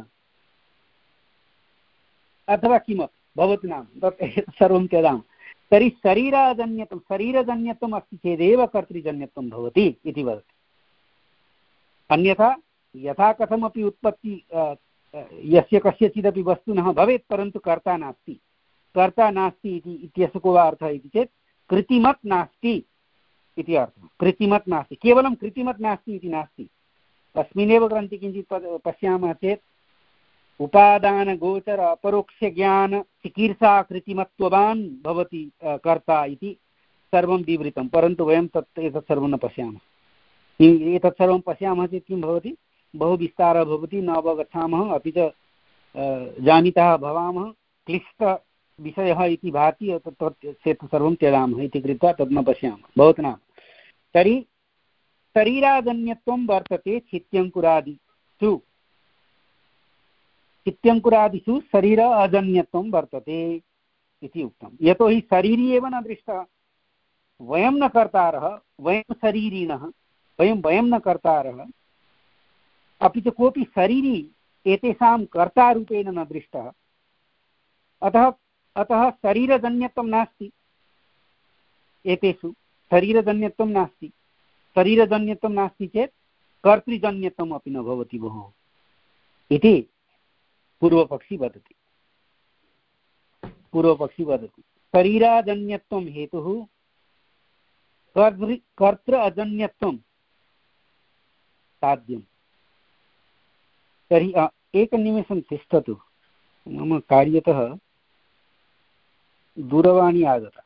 अथवा किमपि भवतु नाम तत् सर्वं त्यजामः तर्हि शरीरजन्यत्वं शरीरजन्यत्वम् अस्ति चेदेव कर्तृजन्यत्वं भवति इति वदति अन्यथा यथा कथमपि उत्पत्ति यस्य कस्यचिदपि वस्तुनः भवेत् परन्तु कर्ता नास्ति कर्ता नास्ति इति इत्यस्य को वा अर्थः इति चेत् कृतिमत् नास्ति इति अर्थः कृतिमत् नास्ति केवलं कृतिमत् नास्ति इति नास्ति तस्मिन्नेव ग्रन्थे किञ्चित् पश्यामः चेत् उपादानगोचर अपरोक्षज्ञान चिकीर्षा कृतिमत्ववान् भवति कर्ता इति सर्वं विवृतं परन्तु वयं तत् एतत् सर्वं न पश्यामः एतत् सर्वं पश्यामः चेत् किं भवति बहु विस्तारः भवति न अवगच्छामः अपि च जानितः भवामः क्लिष्टविषयः इति भाति तत् चेत् सर्वं त्यजामः इति कृत्वा तद् न पश्यामः भवतु नाम तर्हि शरीराजन्यत्वं वर्तते चित्यङ्कुरादिषु चित्यङ्कुरादिषु शरीर अजन्यत्वं वर्तते इति उक्तं यतोहि शरीरी एव न दृष्टः वयं न कर्तारः वयं शरीरिणः वयं वयं न कर्तारः अपि च कोऽपि शरीरी एतेषां कर्तारूपेण न दृष्टः अतः अतः शरीरजन्यत्वं नास्ति एतेषु शरीरजन्यत्वं नास्ति शरीरजन्यत्वं नास्ति चेत् कर्तृजन्यत्वम् अपि न भवति भोः इति पूर्वपक्षी वदति पूर्वपक्षी वदति शरीराजन्यत्वं हेतुः कर्तृ कर्तृ अजन्यत्वं साध्यम् तर्हि एकनिमेषं तिष्ठतु मम कार्यतः दूरवाणी आगता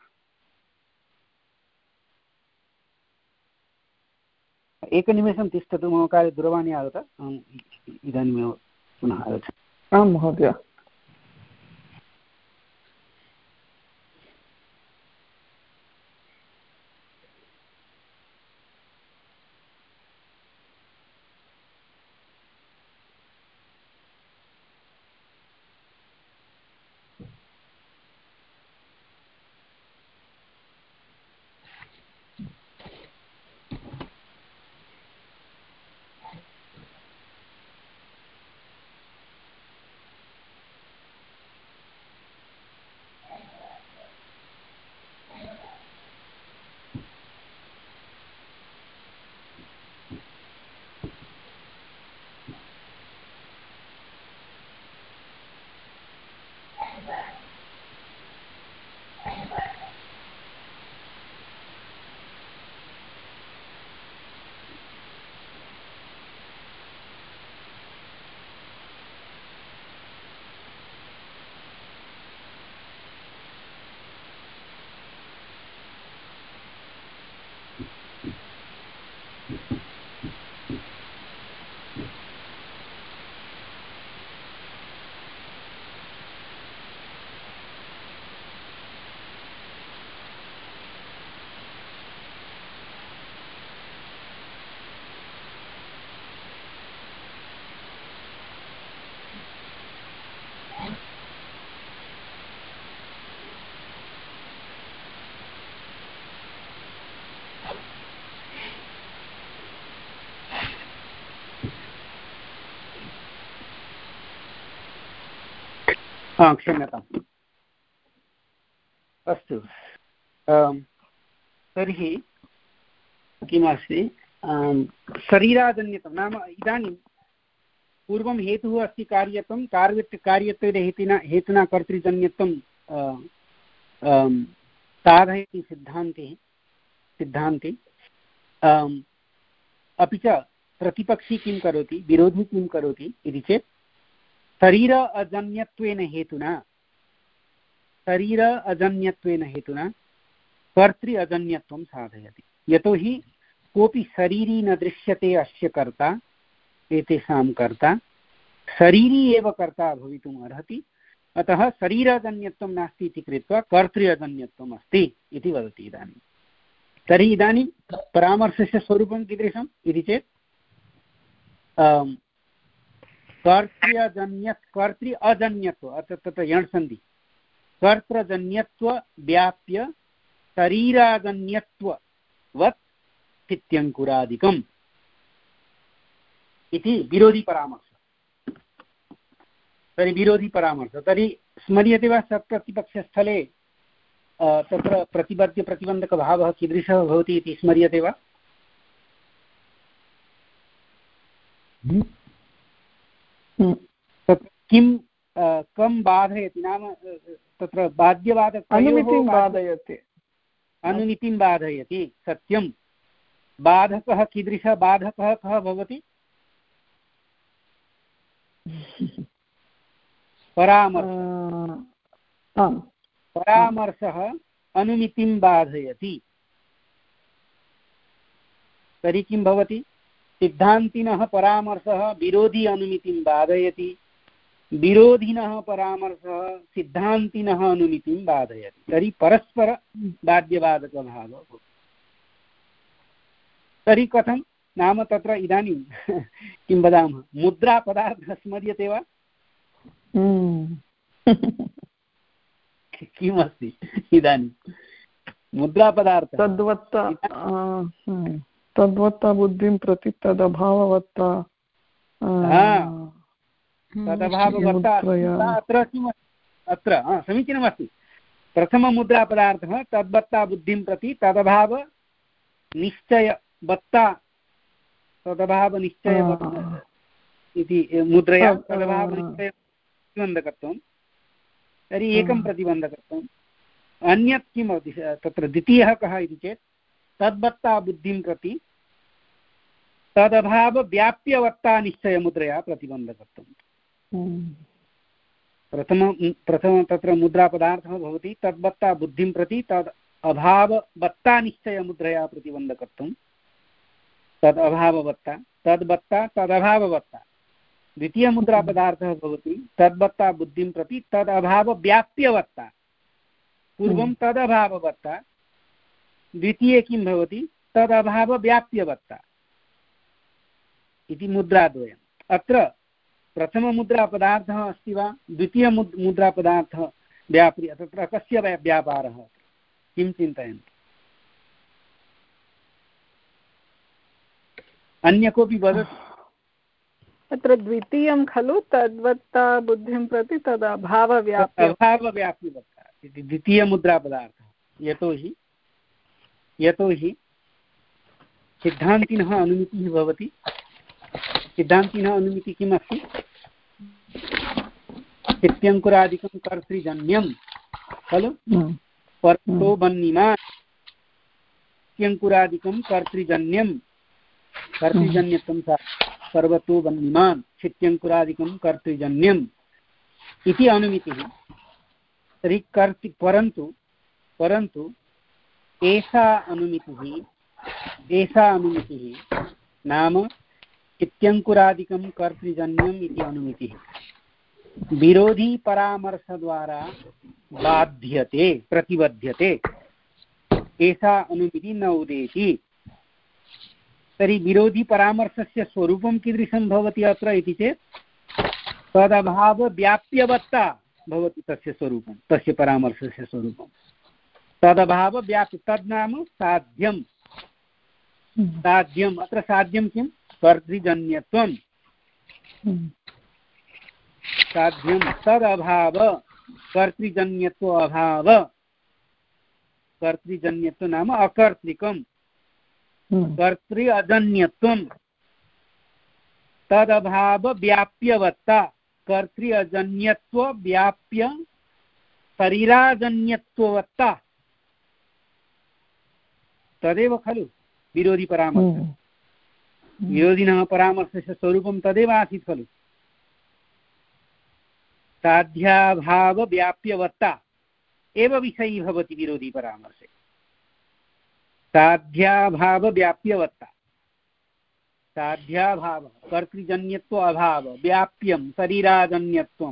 एकनिमेषं तिष्ठतु मम कार्ये दूरवाणी आगता अहम् इदानीमेव पुनः आगच्छामि आं महोदय क्षम्यताम्। अस्तु, तर्हि किमस्ति, शरीराजन्यतं नाम इदानीं पूर्वं हेतुः अस्ति कार्यत्वं, कार्य कार्यत्वेन हेतुना हेतुना कर्तृजन्यत्वं साधयति सिद्धान्ते सिद्धान्ते अपि च प्रतिपक्षी किं करोति, विरोधी किं करोति इति चेत् शरीर अजन्यत्वेन हेतुना शरीर अजन्यत्वेन हेतुना कर्तृ अजन्यत्वं साधयति। यतोहि कोऽपि शरीरी न दृश्यते अस्य कर्ता, एतेषां कर्ता शरीरी एव कर्ता भवितुम् अर्हति, अतः शरीराजन्यत्वं नास्ति इति कृत्वा कर्तृ अजन्यत्वम् अस्ति इति वदति। इदानीं तर्हि इदानीं परामर्शस्य स्वरूपं कीदृशम् इति चेत् कर्तृजन्य कर्तृ अजन्यत्व अर्थात् तत्र यण्सन्धि कर्तृजन्यत्व व्याप्य शरीराजन्यत्ववत् स्थित्यङ्कुरादिकम् इति विरोधिपरामर्श। तर्हि विरोधिपरामर्श तर्हि स्मर्यते वा सत्प्रतिपक्षस्थले तत्र प्रतिबद्धप्रतिबन्धकभावः कीदृशः भवति इति स्मर्यते वा? तत्र किं कं बाधयति नाम तत्र बाध्यबाधक अनुमितिं बाधयति अनुमितिं बाधयति सत्यं। बाधकः कीदृशः बाधकः कः भवति? परामर्शः परामर्शः अनुमितिं बाधयति। तर्हि किं भवति? सिद्धान्तिनः परामर्शः विरोधी अनुमितिं बाधयति, विरोधिनः परामर्शः सिद्धान्तिनः अनुमितिं बाधयति। तर्हि परस्पर बाध्यबाधकभावः भवति। तर्हि कथं नाम तत्र इदानीं किं वदामः, मुद्रापदार्थः स्मर्यते वा? किमस्ति इदानीं मुद्रापदार्थः? तद्वत्ता तद्वत्ता बुद्धिं प्रति तदभाववत्ता तदभाववत्ता अत्र किम् अत्र समीचीनमस्ति। प्रथममुद्रापदार्थः तद्वत्ता बुद्धिं प्रति तदभाव निश्चयवत्ता तदभावनिश्चय इति मुद्रया तदभावनिश्चयप्रतिबन्धकत्वं। तर्हि एकं प्रतिबन्धकत्वम्। अन्यत् किं भवति तत्र द्वितीयः कः इति चेत् तद्वत्ता बुद्धिं प्रति तदभावव्याप्यवत्ता निश्चयमुद्रया प्रतिबन्धकत्वम्। प्रथम प्रथम तत्र मुद्रापदार्थः भवति तद्वत्ता बुद्धिं प्रति तद् अभाववत्ता निश्चयमुद्रया प्रतिबन्धकत्वं। तद् अभाववत्ता तद्वत्ता तदभाववत्ता। द्वितीयमुद्रापदार्थः भवति तद्वत्ता बुद्धिं प्रति तदभावव्याप्यवत्ता। पूर्वं तदभाववत्ता, द्वितीये किं भवति तदभावव्याप्यवत्ता इति मुद्राद्वयम्। अत्र प्रथममुद्रापदार्थः अस्ति वा द्वितीयमुद् मुद्रापदार्थः व्याप्रि तत्र कस्य व्यापारः किं चिन्तयन्ति? अन्य कोऽपि वदति? अत्र द्वितीयं खलु तद्वत्ता बुद्धिं प्रति तदभावव्याप्य अभावव्याप्यवत्ता इति द्वितीयमुद्रापदार्थः। यतोहि यतोहि सिद्धान्तिनः अनुमितिः भवति। सिद्धान्तिनः अनुमितिः किम् अस्ति? स्थित्यङ्कुरादिकं कर्तृजन्यं खलु परतो बन्निमान्। स्थित्यङ्कुरादिकं कर्तृजन्यं कर्तृजन्यत्वं सर्वतो बन्निमान् स्थित्यङ्कुरादिकं कर्तृजन्यम् इति अनुमितिः। तर्हि कर्तृ परन्तु परन्तु एषा अनुमितिः एषा अनुमितिः नाम इत्यङ्कुरादिकं कर्तृजन्यम् इति अनुमितिः विरोधी परामर्शद्वारा बाध्यते प्रतिबध्यते एषा अनुमितिः न उदेति। तर्हि विरोधी परामर्शस्य स्वरूपं कीदृशं भवति अत्र इति चेत् तदभावव्याप्यवत्ता भवति तस्य स्वरूपं, तस्य परामर्शस्य स्वरूपं तदभावव्याप्य। तद् नाम साध्यं। साध्यम् अत्र साध्यं किं? कर्तृजन्यत्वं। साध्यं तदभाव कर्तृजन्यत्व अभाव। कर्तृजन्यत्व नाम अकर्तृकं। कर्तृ अजन्यत्वं तदभाव व्याप्यवत्ता। कर्तृ अजन्यत्व व्याप्य शरीराजन्यत्ववत्ता तदेव खलु विरोधी परामर्श। विरोधिनः परामर्शस्य स्वरूपं तदेव आसीत् खलु। साध्याभाव व्याप्यवत्ता एव विषयी भवति विरोधी परामर्शे। साध्याभाव व्याप्यवत्ता। साध्याभाव कर्तृजन्यत्व अभाव व्याप्यं शरीराजन्यत्वं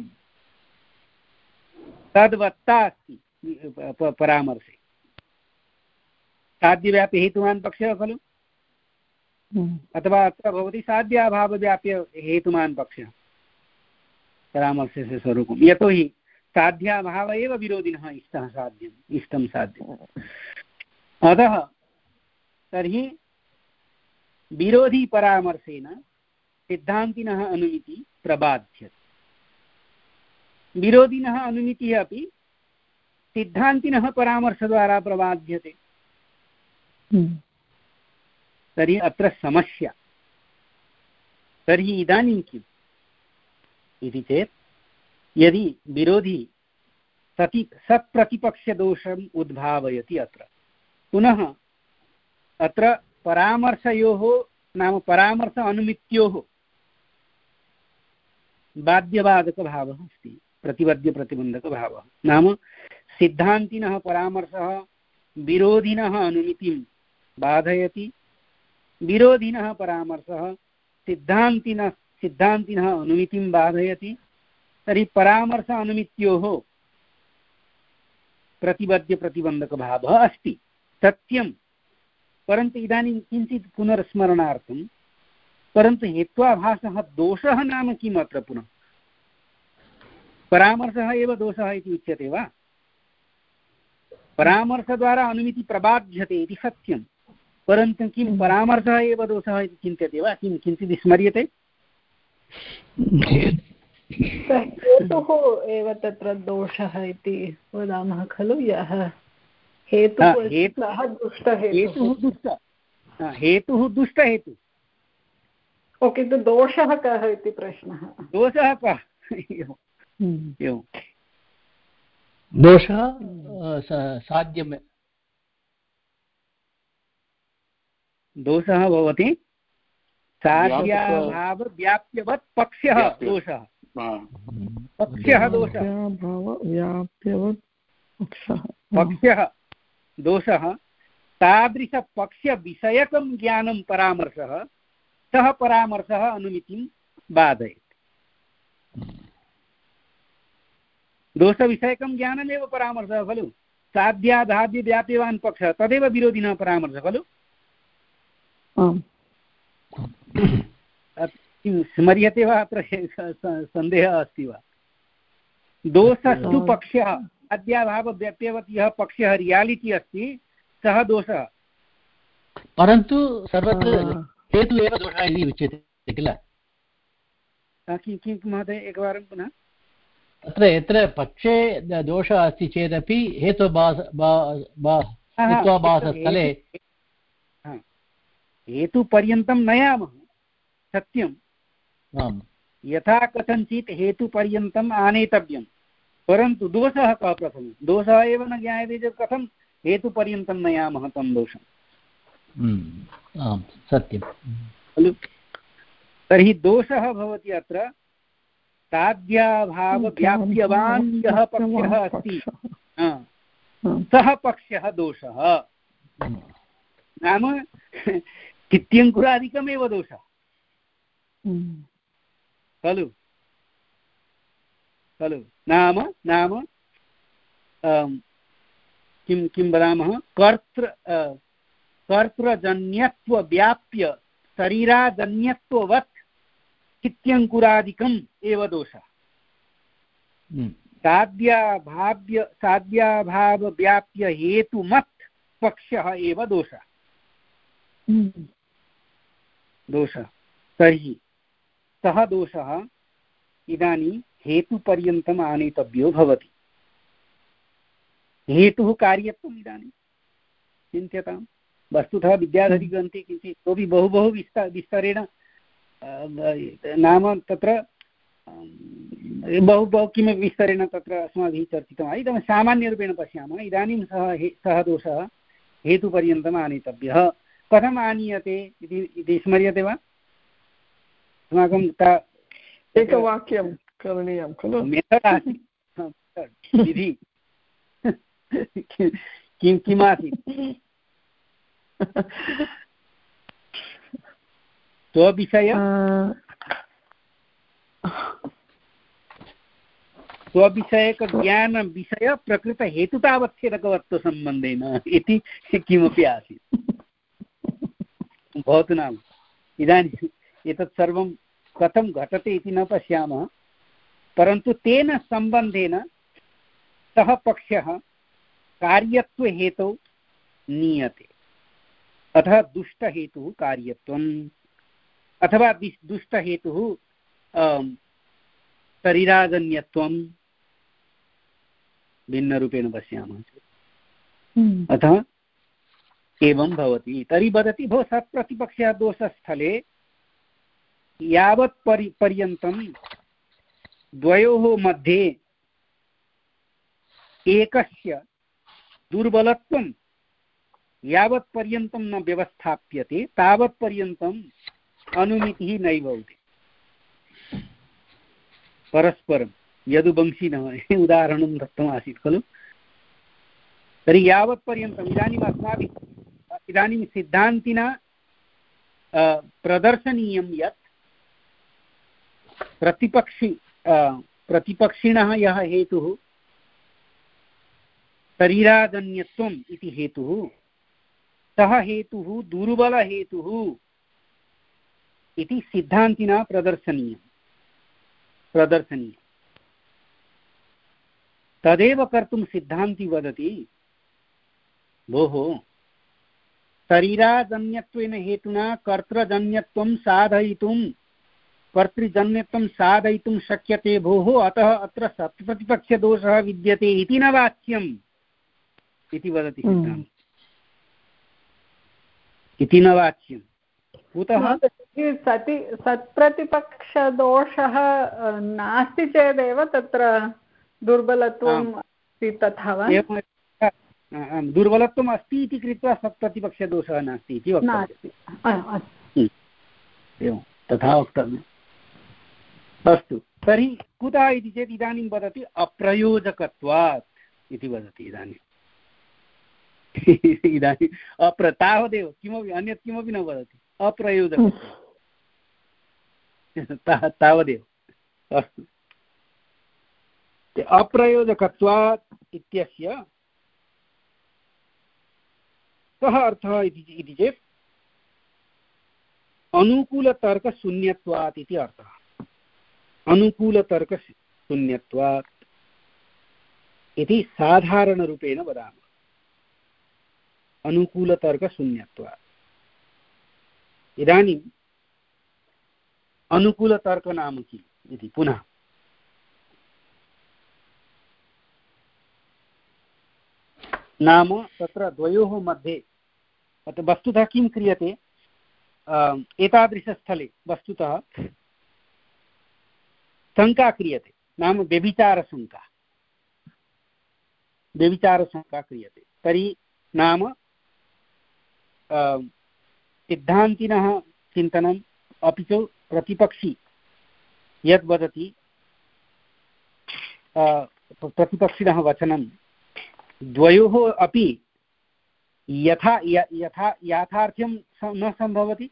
तद्वत्ता अस्ति परामर्शे। साध्यव्याप्य हेतुमान् पक्षः खलु, अथवा अत्र भवति साध्याभावव्याप्य हेतुमान् पक्षः परामर्शस्य स्वरूपं। यतोहि साध्याभाव एव विरोधिनः इष्टः साध्यम् इष्टं साध्यम्। अतः तर्हि विरोधी परामर्शेन सिद्धान्तिनः अनुमिति प्रबाध्यते। विरोधिनः अनुमितिः अपि सिद्धान्तिनः परामर्शद्वारा प्रबाध्यते। तर्हि अत्र समस्या। तर्हि इदानीं किम् इति चेत् यदि विरोधी सति सत्प्रतिपक्षदोषम् उद्भावयति अत्र पुनः अत्र परामर्शयोः नाम परामर्श अनुमित्योः बाध्यबाधकभावः अस्ति, प्रतिबध्यप्रतिबन्धकभावः। नाम सिद्धान्तिनः परामर्शः विरोधिनः अनुमितिं बाधयति, विरोधिनः परामर्शः सिद्धान्तिनः सिद्धान्तिनः अनुमितिं बाधयति। तर्हि परामर्श अनुमित्योः प्रतिबध्यप्रतिबन्धकभावः अस्ति, सत्यं। परन्तु इदानीं किञ्चित् पुनर्स्मरणार्थं, परन्तु हेत्वाभासः दोषः नाम किम्? अत्र पुनः परामर्शः एव दोषः इति उच्यते वा? परामर्शद्वारा अनुमिति प्रबाध्यते इति सत्यं, परन्तु किं परामर्शः एव दोषः इति चिन्त्यते वा? किं किञ्चित् स्मर्यते? हेतुः एव तत्र दोषः इति वदामः खलु। यः हेतुः हेतुः दुष्ट हेतुः दुष्टहेतुः। ओके, तो दोषः कः इति प्रश्नः। दोषः कः? एवं दोषः साध्यं दोषः भवति साध्याभाव व्याप्यवत् पक्षः दोषः। पक्षः दोषः पक्षः दोषः तादृशपक्षविषयकं ज्ञानं परामर्शः, सः परामर्शः अनुमितिं बाधयति। दोषविषयकं ज्ञानमेव परामर्शः खलु। साध्याधाद्यव्याप्यवान् पक्षः तदेव विरोधिनः परामर्शः खलु। किं स्मर्यते वा? अत्र सन्देहः अस्ति वा? दोषस्तु पक्षः अद्याभावव्याप्यवत् यः पक्षः रियालिटि अस्ति सः दोषः। परन्तु सर्वत्र हेतु एव दोषः इति उच्यते किल? किं किं महोदय एकवारं पुनः? अत्र यत्र पक्षे दोषः अस्ति चेदपि हेतुभास हेत्वाभासस्थले हेतुपर्यन्तं नयामः, सत्यं। यथा कथञ्चित् हेतुपर्यन्तम् आनेतव्यं, परन्तु दोषः कः? प्रथमं दोषः एव न ज्ञायते चेत् कथं हेतुपर्यन्तं नयामः तं दोषं? सत्यं खलु। तर्हि दोषः भवति अत्र ताद्याभावव्याप्यवान् यः पक्षः अस्ति सः पक्षः दोषः। नाम कित्यङ्कुरादिकमेव दोषः खलु खलु नाम नाम किं किं वदामः कर्तृ कर्तृजन्यत्वव्याप्य शरीराजन्यत्ववत् कित्यङ्कुरादिकम् एव दोषः साध्याभाव्य साध्याभावव्याप्य हेतुमत् पक्षः एव दोषः दोषः तर्हि सः दोषः इदानीं हेतुपर्यन्तम् आनेतव्यो भवति हेतुः कार्यत्वम् इदानीं चिन्त्यताम् वस्तुतः विद्याधरीग्रन्थे किञ्चित् इतोपि बहु बहु विस्ता विस्तरेण नाम तत्र बहु बहु किमपि विस्तरेण तत्र अस्माभिः चर्चितम् इदं सामान्यरूपेण पश्यामः इदानीं सः सः दोषः हेतुपर्यन्तम् आनेतव्यः कथम् आनीयते इति स्मर्यते वा अस्माकं एकवाक्यं करणीयं खलु मेथड् आसीत् विधि किं किमासीत् स्वविषय स्वविषयकज्ञानविषय प्रकृतहेतुतावच्छेदकवत्वसम्बन्धेन इति किमपि आसीत् भवतु नाम इदानीम् एतत् सर्वं कथं घटते इति न पश्यामः परन्तु तेन सम्बन्धेन सः पक्षः कार्यत्वहेतौ नीयते अतः दुष्टहेतुः कार्यत्वम् अथवा दुष्टहेतुः शरीराजन्यत्वं भिन्नरूपेण पश्यामः अतः एवं भवति तर्हि वदति भो सत्प्रतिपक्षः दोषस्थले यावत् परि पर्यन्तं द्वयोः मध्ये एकस्य दुर्बलत्वं यावत् पर्यन्तं न व्यवस्थाप्यते तावत् पर्यन्तम् अनुमितिः नैव भवति परस्परं यदुवंशिनः उदाहरणं दत्तमासीत् खलु तर्हि यावत् पर्यन्तम् इदानीम् अस्माभिः इदानीं सिद्धान्तिना प्रदर्शनीयं यत् प्रतिपक्षि प्रतिपक्षिणः यः हेतुः शरीराजन्यत्वम् इति हेतुः सः हेतुः दुर्बलहेतुः इति सिद्धान्तिना प्रदर्शनीयं प्रदर्शनीयं तदेव कर्तुं सिद्धान्ति वदति भोः शरीराजन्यत्वेन हेतुना कर्तृजन्यत्वं साधयितुं कर्तृजन्यत्वं साधयितुं शक्यते भोः अतः अत्र सत्प्रतिपक्षदोषः विद्यते इति न वाच्यम् इति वदति सिद्धान्ति इति न वाच्यं कुतः सति सत्प्रतिपक्षदोषः नास्ति चेदेव तत्र दुर्बलत्वम् अस्ति तथा वा दुर्बलत्वम् अस्ति इति कृत्वा सत्प्रतिपक्षदोषः नास्ति इति वक्तव्यम् एवं तथा वक्तव्यम् अस्तु तर्हि कुतः इति चेत् इदानीं वदति अप्रयोजकत्वात् इति वदति इदानीम् इदानीम् अप्र तावदेव किमपि अन्यत् किमपि न वदति अप्रयोजकत्वात् तावदेव अस्तु अप्रयोजकत्वात् इत्यस्य कः अर्थः इति चेत् अनुकूलतर्कशून्यत्वात् इति अर्थः अनुकूलतर्कशून्यत्वात् इति साधारणरूपेण वदामः अनुकूलतर्कशून्यत्वात् इदानीम् अनुकूलतर्क नाम किम् इति पुनः नाम तत्र द्वयोः मध्ये वस्तुतः किं क्रियते एतादृशस्थले वस्तुतः शङ्का क्रियते नाम व्यभिचारशङ्का व्यभिचारशङ्का क्रियते तर्हि नाम सिद्धान्तिनः चिन्तनम् अपि च प्रतिपक्षी यद् वदति प्रतिपक्षिणः वचनं द्वयोः अपि यथा यथा याथार्थ्यं न सम्भवति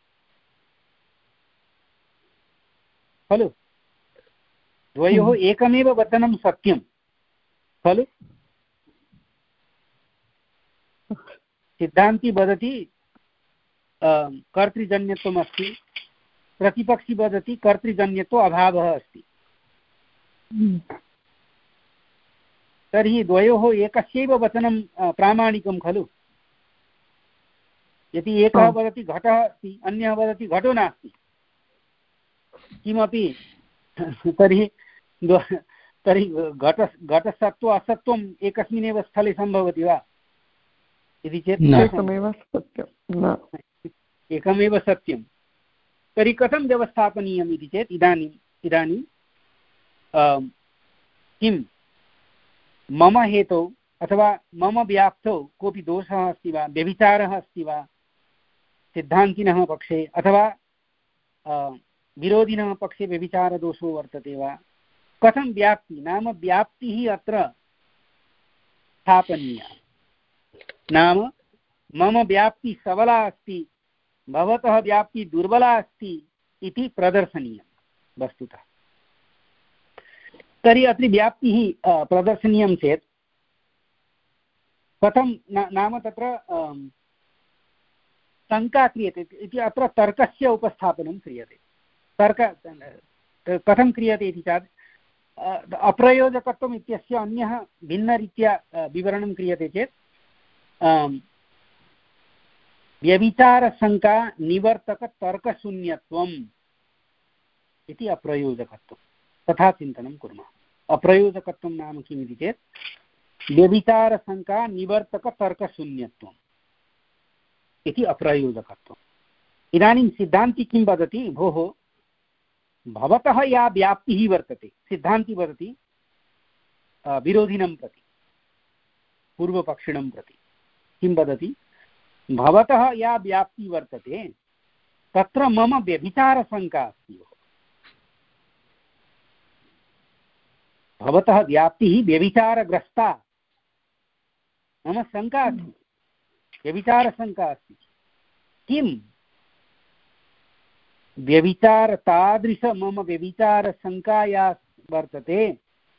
खलु। द्वयोः एकमेव वचनं सत्यं खलु। सिद्धान्ती वदति कर्तृजन्यत्वम् अस्ति, प्रतिपक्षी वदति कर्तृजन्यत्व अभावः अस्ति। तर्हि द्वयोः एकस्यैव वचनं प्रामाणिकं खलु। यदि एकः वदति घटः अस्ति, अन्यः वदति घटो नास्ति किमपि, तर्हि तर्हि घट घटसत्त्व असत्त्वम् एकस्मिन्नेव स्थले सम्भवति वा इति चेत् एकमेव सत्यं एकमेव सत्यं। तर्हि कथं व्यवस्थापनीयम् इति चेत् इदानीम् इदानीं किं मम हेतौ अथवा मम व्याप्तौ कोऽपि दोषः अस्ति वा, व्यभिचारः अस्ति वा सिद्धान्तिनः पक्षे, अथवा विरोधिनः पक्षे व्यभिचारदोषो वर्तते वा, कथं व्याप्ति नाम व्याप्तिः अत्र स्थापनीया। नाम मम व्याप्ति सबला अस्ति, भवतः व्याप्ति दुर्बला अस्ति इति प्रदर्शनीयं वस्तुतः। तर्हि अत्र व्याप्तिः प्रदर्शनीयं चेत् कथं नाम तत्र शङ्का क्रियते इति अत्र तर्कस्य उपस्थापनं क्रियते। तर्क कथं क्रियते इति चेत् अप्रयोजकत्वम् इत्यस्य अन्यः भिन्नरीत्या विवरणं क्रियते चेत् व्यभिचारशङ्का निवर्तकतर्कशून्यत्वम् इति अप्रयोजकत्वं, तथा चिन्तनं कुर्मः। अप्रयोजकत्वं नाम किम् इति चेत् व्यभिचारशङ्का निवर्तकतर्कशून्यत्वम् इति अप्रयोजकत्वम्। इदानीं सिद्धान्ती किं वदति, भोः भवतः या व्याप्तिः वर्तते, सिद्धान्ती वदति विरोधिनं प्रति, पूर्वपक्षिणं प्रति किं वदति, भवतः या व्याप्तिः वर्तते तत्र मम व्यभिचारशङ्का अस्ति। भवतः व्याप्तिः व्यभिचारग्रस्ता, मम शङ्का अस्ति, व्यभिचारशङ्का अस्ति। किं व्यभिचार तादृश मम व्यभिचारशङ्का या वर्तते,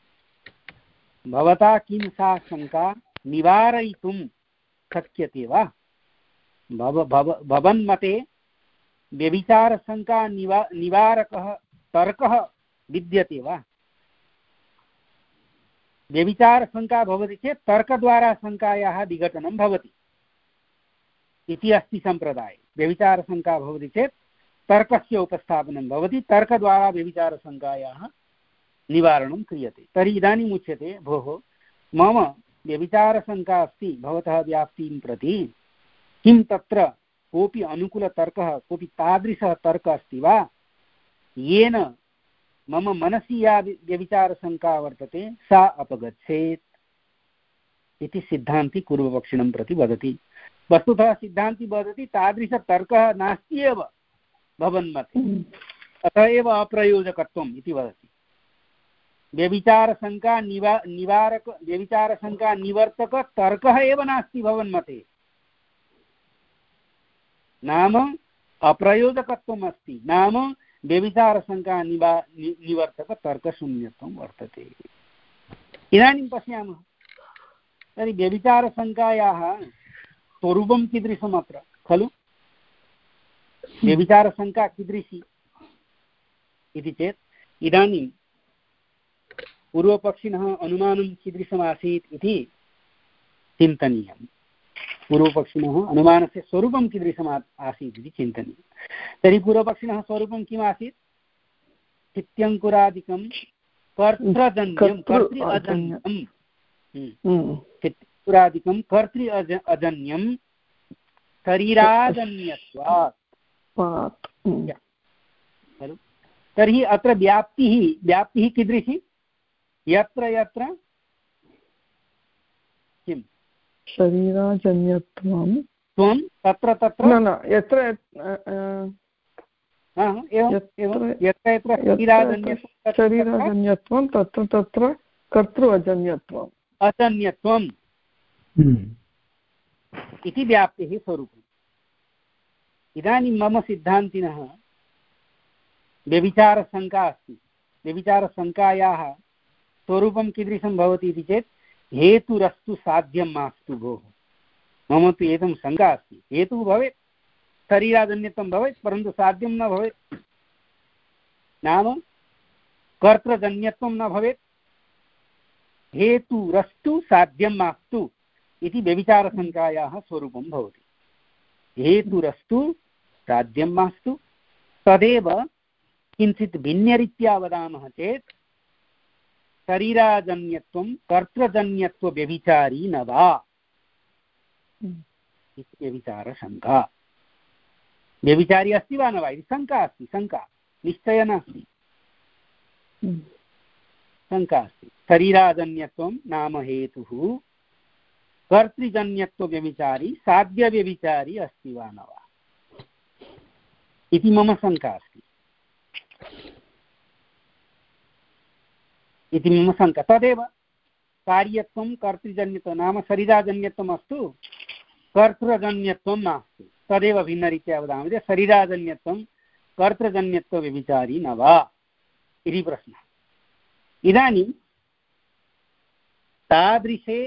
भवता किं सा शङ्का निवारयितुं शक्यते वा? भव भव भवन्मते व्यभिचारशङ्का निवा निवारकः तर्कः विद्यते वा? व्यभिचारशङ्का भवति चेत् तर्कद्वारा शङ्कायाः विघटनं भवति इति अस्ति सम्प्रदाये। व्यभिचारशङ्का भवति चेत् तर्कस्य उपस्थापनं भवति, तर्कद्वारा व्यभिचारशङ्कायाः निवारणं क्रियते। तर्हि इदानीम् उच्यते, भोः मम व्यभिचारशङ्का अस्ति भवतः व्याप्तिं प्रति, किं तत्र कोऽपि अनुकूलतर्कः, कोऽपि तादृशः तर्कः अस्ति वा येन मम मनसि या व्यभिचारशङ्का वर्तते सा अपगच्छेत् इति सिद्धान्ती पूर्वपक्षिणं प्रति वदति। वस्तुतः सिद्धान्ती वदति तादृशतर्कः नास्ति एव भवन्मते, अतः एव अप्रयोजकत्वम् इति वदति। व्यभिचारशङ्का निवा निवारक व्यभिचारशङ्का निवर्तक तर्कः एव नास्ति भवन्मते, नाम अप्रयोजकत्वम् अस्ति, नाम व्यभिचारशङ्का निवा नि, निवर्तक तर्कशून्यत्वं वर्तते। इदानीं पश्यामः, तर्हि व्यभिचारशङ्कायाः स्वरूपं कीदृशम् अत्र खलु। व्यभिचारशङ्का कीदृशी इति चेत् इदानीं पूर्वपक्षिणः अनुमानं कीदृशमासीत् इति चिन्तनीयं। पूर्वपक्षिणः अनुमानस्य स्वरूपं कीदृशम् आसीत् इति चिन्तनीयं। तर्हि पूर्वपक्षिणः स्वरूपं किम् आसीत्, चित्यङ्कुरादिकं कर्तृजन्यं कर्तृ अजन्यं चित्यङ्कुरादिकं कर्तृ अज अजन्यं शरीराजन्यत्वात्। तर्हि अत्र व्याप्तिः व्याप्तिः कीदृशी, यत्र यत्र किं शरीराजन्यत्वं त्वं तत्र तत्र न न यत्र यत्र यत्र शरीराजन्यत्वं तत्र तत्र कर्तृ अजन्यत्वम् अजन्यत्वम् इति व्याप्तिः स्वरूपम्। इदानीं मम सिद्धान्तिनः व्यभिचारशङ्का अस्ति। व्यभिचारशङ्कायाः स्वरूपं कीदृशं भवति इति चेत् हेतुरस्तु साध्यं मास्तु भोः। मम तु एतं शङ्का अस्ति। हेतुः भवेत्, शरीराजन्यत्वं भवेत्, परन्तु साध्यं न भवेत्, नाम कर्तृजन्यत्वं न भवेत्। हेतुरस्तु साध्यं मास्तु इति व्यभिचारशङ्कायाः स्वरूपं भवति। हेतुरस्तु साध्यं मास्तु, तदेव किञ्चित् भिन्नरीत्या वदामः चेत् शरीराजन्यत्वं कर्तृजन्यत्वव्यभिचारी न वा इति व्यभिचारशङ्का। व्यभिचारी अस्ति वा न वा इति शङ्का अस्ति। शङ्का निश्चयः नास्ति, शङ्का अस्ति। शरीराजन्यत्वं नाम हेतुः, कर्तृजन्यत्वव्यभिचारी साध्यव्यभिचारी अस्ति वा न वा इति मम शङ्का अस्ति इति मम शङ्का। तदेव कार्यत्वं कर्तृजन्यत्वं नाम शरीराजन्यत्वम् अस्तु, कर्तृजन्यत्वं नास्ति, तदेव भिन्नरीत्या वदामः चेत् शरीराजन्यत्वं कर्तृजन्यत्वव्यभिचारी न वा इति प्रश्नः। इदानीं तादृशे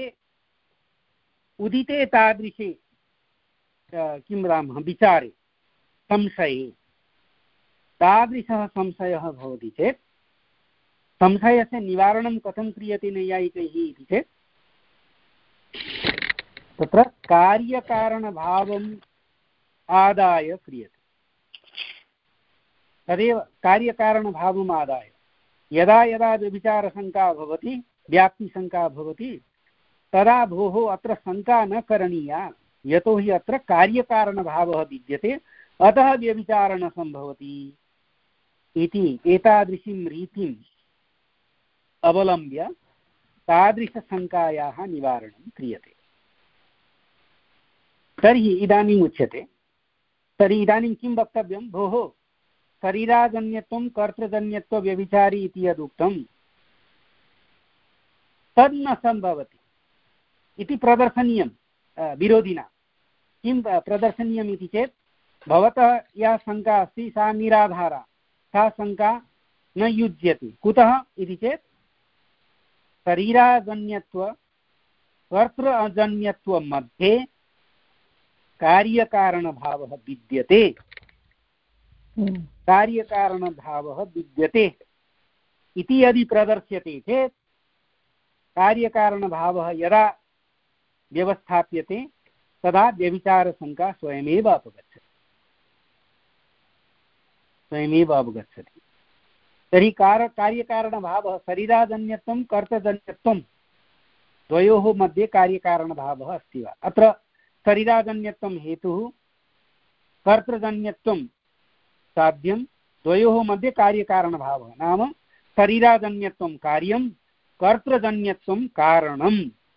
उदिते तादृशे किं वदामः विचारे संशये तादृशः संशयः भवति चेत् संशयस्य निवारणं कथं क्रियते नैयायिकैः इति चेत् तत्र कार्यकारणभावम् आदाय क्रियते। तदेव कार्यकारणभावम् आदाय यदा यदा व्यभिचारशङ्का भवति, व्याप्तिशङ्का भवति, तदा भोः अत्र शङ्का न करणीया, यतोहि अत्र कार्यकारणभावः विद्यते, अतः व्यभिचारः न सम्भवति इति एतादृशीं रीतिम् अवलम्ब्य तादृशशङ्कायाः निवारणं क्रियते। तर्हि इदानीम् उच्यते, तर्हि इदानीं किं वक्तव्यं भोः, शरीराजन्यत्वं कर्तृजन्यत्वव्यभिचारी इति यदुक्तं तद् न सम्भवति इति प्रदर्शनीयं विरोधिना। किं प्रदर्शनीयम् इति चेत् भवतः या शङ्का अस्ति सा निराधारा, सा शङ्का न युज्यते। कुतः इति चेत् शरीराजन्यत्व कर्तृ अजन्यत्व मध्ये कार्यकारणभावः विद्यते, कार्यकारणभावः विद्यते इति यदि प्रदर्श्यते चेत् कार्यकारणभावः यदा व्यवस्थाप्यते तदा व्यभिचारशङ्का स्वयमेव अपगच्छति स्वयमेव अवगच्छति। तर्हि कार कार्यकारणभावः शरीराजन्यत्वं कर्तृजन्यत्वं द्वयोः मध्ये कार्यकारणभावः अस्ति वा? अत्र शरीराजन्यत्वं हेतुः, कर्तृजन्यत्वं साध्यं, द्वयोः मध्ये कार्यकारणभावः नाम शरीराजन्यत्वं कार्यं, कर्तृजन्यत्वं कारणम्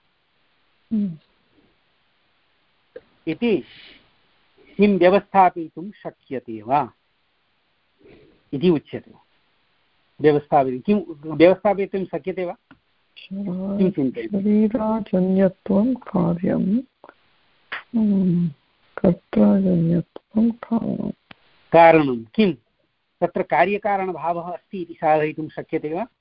इति किं व्यवस्थापयितुं शक्यते वा इति उच्यते। व्यवस्थापयितुं किं व्यवस्थापयितुं शक्यते वा? किं चिन्तयति? शरीराजन्यत्वं कार्यं, कर्तृजन्यत्वं कारणं। कारणं किं? तत्र कार्यकारणभावः अस्ति इति साधयितुं शक्यते वा?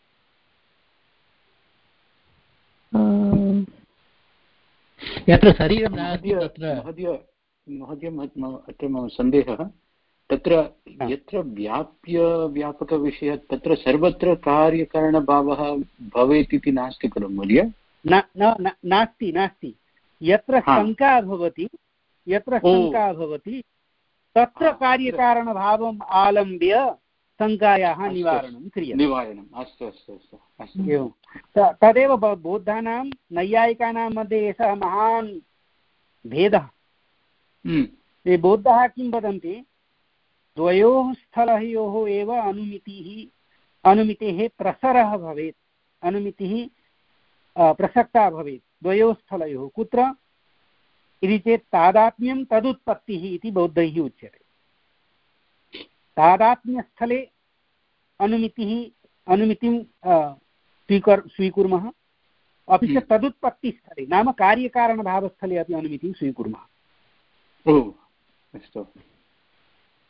यत्र शरीरं नास्ति महोदय तत्र महोदय महोदय अत्र मम सन्देहः, तत्र यत्र व्याप्य व्यापकविषयः तत्र सर्वत्र कार्यकारणभावः भवेत् इति नास्ति खलु महोदय? न न नास्ति नास्ति यत्र शङ्का भवति यत्र शङ्का भवति तत्र कार्यकारणभावम् आलम्ब्य शङ्कायाः निवारणं क्रियते। निवारणम् अस्तु अस्तु अस्तु अस्तु एवं तदेव बौद्धानां नैयायिकानां मध्ये एषः महान् भेदः। ते बौद्धाः किं वदन्ति, द्वयोः स्थलयोः एव अनुमितिः अनुमितेः प्रसरः भवेत्, अनुमितिः प्रसक्ता भवेत् द्वयोः स्थलयोः। कुत्र इति चेत् तादात्म्यं तदुत्पत्तिः इति बौद्धैः उच्यते। तादात्म्यस्थले अनुमितिः अनुमितिं स्वीकुर् स्वीकुर्मः, अपि च तदुत्पत्तिस्थले नाम कार्यकारणभावस्थले अपि अनुमितिं स्वीकुर्मः। ओ अस्तु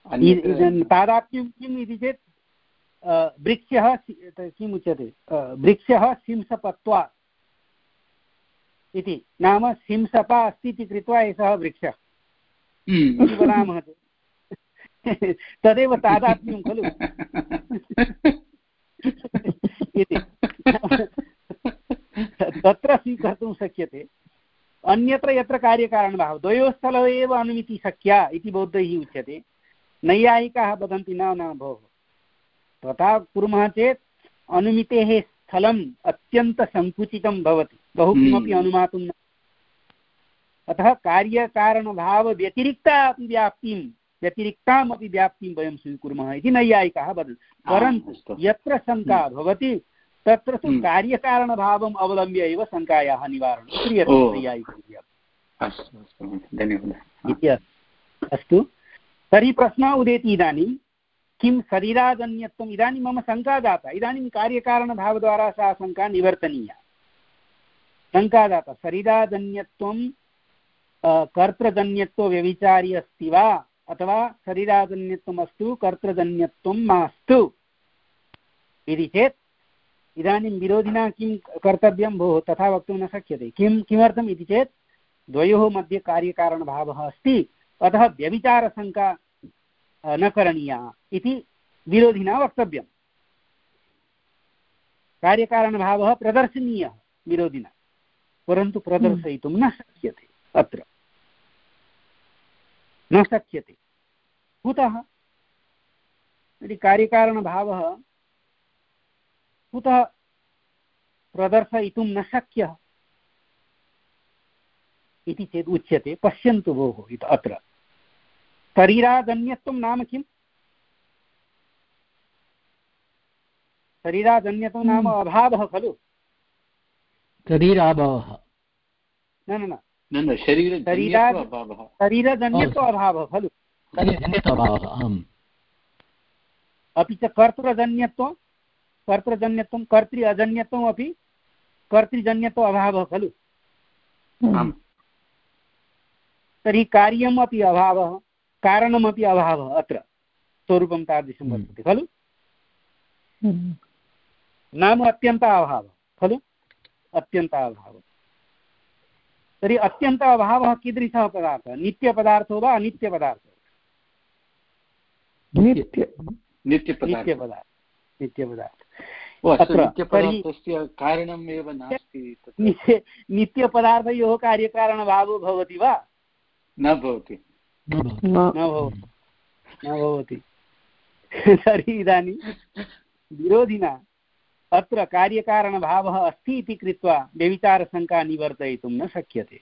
तादात्म्यं किम् इति चेत् वृक्षः किम् उच्यते, वृक्षः सिंसपत्वा इति, नाम सिंसपा अस्ति इति कृत्वा एषः वृक्षः इति वदामः चेत् तदेव तादात्म्यं खलु इति तत्र स्वीकर्तुं शक्यते। अन्यत्र यत्र कार्यकारणभावः द्वयोः स्थलौ एव अनुमितिः शक्या इति बौद्धैः उच्यते। नैयायिकाः वदन्ति न न भोः, तथा कुर्मः चेत् अनुमितेः स्थलम् अत्यन्तसङ्कुचितं भवति, बहु किमपि अनुमातुं न। अतः कार्यकारणभावव्यतिरिक्ता अपि व्याप्तिं व्यतिरिक्तामपि व्याप्तिं वयं स्वीकुर्मः इति नैयायिकाः वदन्ति। परन्तु यत्र शङ्का भवति तत्र तु कार्यकारणभावम् अवलम्ब्य एव शङ्कायाः निवारणं क्रियते नैयायिकैः। धन्यवादः। अस्तु, तर्हि प्रश्नः उदेति इदानीं किं शरीरादन्यत्वम्। इदानीं मम शङ्का जाता, इदानीं कार्यकारणभावद्वारा सा शङ्का निवर्तनीया। शङ्का जाता शरीरादन्यत्वं कर्तृजन्यत्व व्यभिचारी अस्ति वा अथवा शरीरादन्यत्वम् अस्तु कर्तृजन्यत्वं मास्तु इति चेत् इदानीं विरोधिना किं कर्तव्यं भोः, तथा वक्तुं न शक्यते। किं किमर्थम् इति चेत् द्वयोः मध्ये कार्यकारणभावः अस्ति, अतः व्यभिचारशङ्का न करणीया इति विरोधिना वक्तव्यं। कार्यकारणभावः प्रदर्शनीयः विरोधिना, परन्तु प्रदर्शयितुं न शक्यते। अत्र न शक्यते। कुतः? यदि कार्यकारणभावः कुतः प्रदर्शयितुं न शक्यः इति चेत् उच्यते, पश्यन्तु भोः इति अत्र शरीरादन्यत्वं नाम किम्? शरीरादन्यत्वं नाम अभावः खलु। शरीराभावः न न न न शरीरजन्यत्व शरीरजन्यत्व अभावः खलु। अपि च कर्तृजन्यत्वं कर्तृजन्यत्वं कर्तृ अजन्यत्वम् अपि कर्तृजन्यत्व अभावः खलु। तर्हि कार्यम् अपि अभावः कारणमपि अभावः, अत्र स्वरूपं तादृशं वर्तते खलु। नाम अत्यन्त अभावः खलु, अत्यन्त अभावः। तर्हि अत्यन्त अभावः कीदृशः पदार्थः? नित्यपदार्थो वा अनित्यपदार्थो? नित्य नित्यपदार्थ नित्यपदार्थ नित्यपदार्थस्य कारणम् एव नास्ति। नित्यपदार्थयोः कार्यकारणभावो भवति वा? न भवति न भवति। तर्हि इदानीं विरोधिना अत्र कार्यकारणभावः अस्ति इति कृत्वा व्यभिचारशङ्का निवर्तयितुं न शक्यते।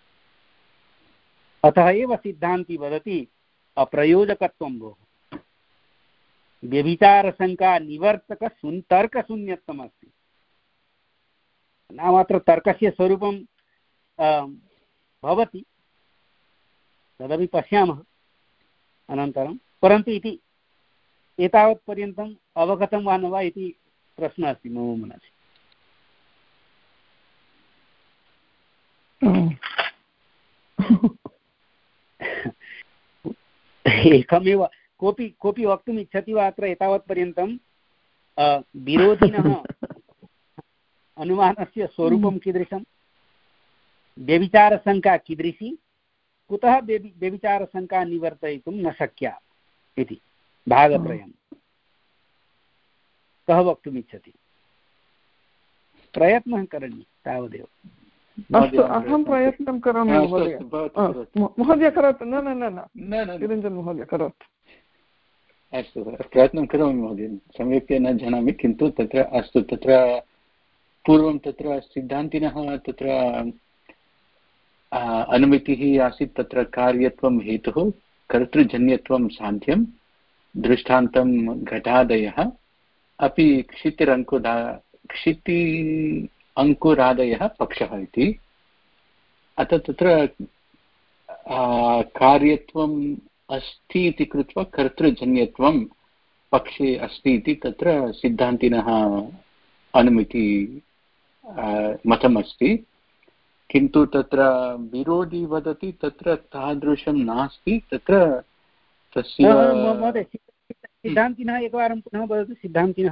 अतः एव सिद्धान्ती वदति अप्रयोजकत्वं भोः। व्यभिचारशङ्का निवर्तक शून् तर्कशून्यत्वम् अस्ति। नाम अत्र तर्कस्य स्वरूपं भवति, तदपि पश्यामः अनन्तरं। परन्तु इति एतावत्पर्यन्तम् अवगतं वा न वा इति प्रश्नः अस्ति मम मनसि। एकमेव कोऽपि कोऽपि वक्तुम् इच्छति वा अत्र एतावत्पर्यन्तं विरोधिनः अनुमानस्य स्वरूपं कीदृशं, व्यभिचारशङ्का कीदृशी, कुतः व्यभिचारशङ्का निवर्तयितुं न शक्या इति भागत्रयं कः वक्तुमिच्छति? प्रयत्नः करणीयः तावदेव। अस्तु, अहं प्रयत्नं करोमि महोदय। महोदय करोतु। न न न न निरञ्जन महोदय करोतु। अस्तु, प्रयत्नं करोमि महोदय। सम्यक् न जानामि, किन्तु तत्र अस्तु, तत्र पूर्वं तत्र सिद्धान्तिनः तत्र अनुमितिः आसीत्। तत्र कार्यत्वं हेतुः, कर्तृजन्यत्वं साध्यं, दृष्टान्तं घटादयः अपि क्षितिरङ्कुरा क्षिति अङ्कुरादयः पक्षः इति। अतः तत्र कार्यत्वम् अस्ति इति कृत्वा कर्तृजन्यत्वं पक्षे अस्ति इति तत्र सिद्धान्तिनः अनुमिति मतमस्ति। किन्तु तत्र विरोधी वदति तत्र तादृशं नास्ति, तत्र तस्य महोदय सिद्धान्तिनः एकवारं पुनः वदतु। सिद्धान्तिनः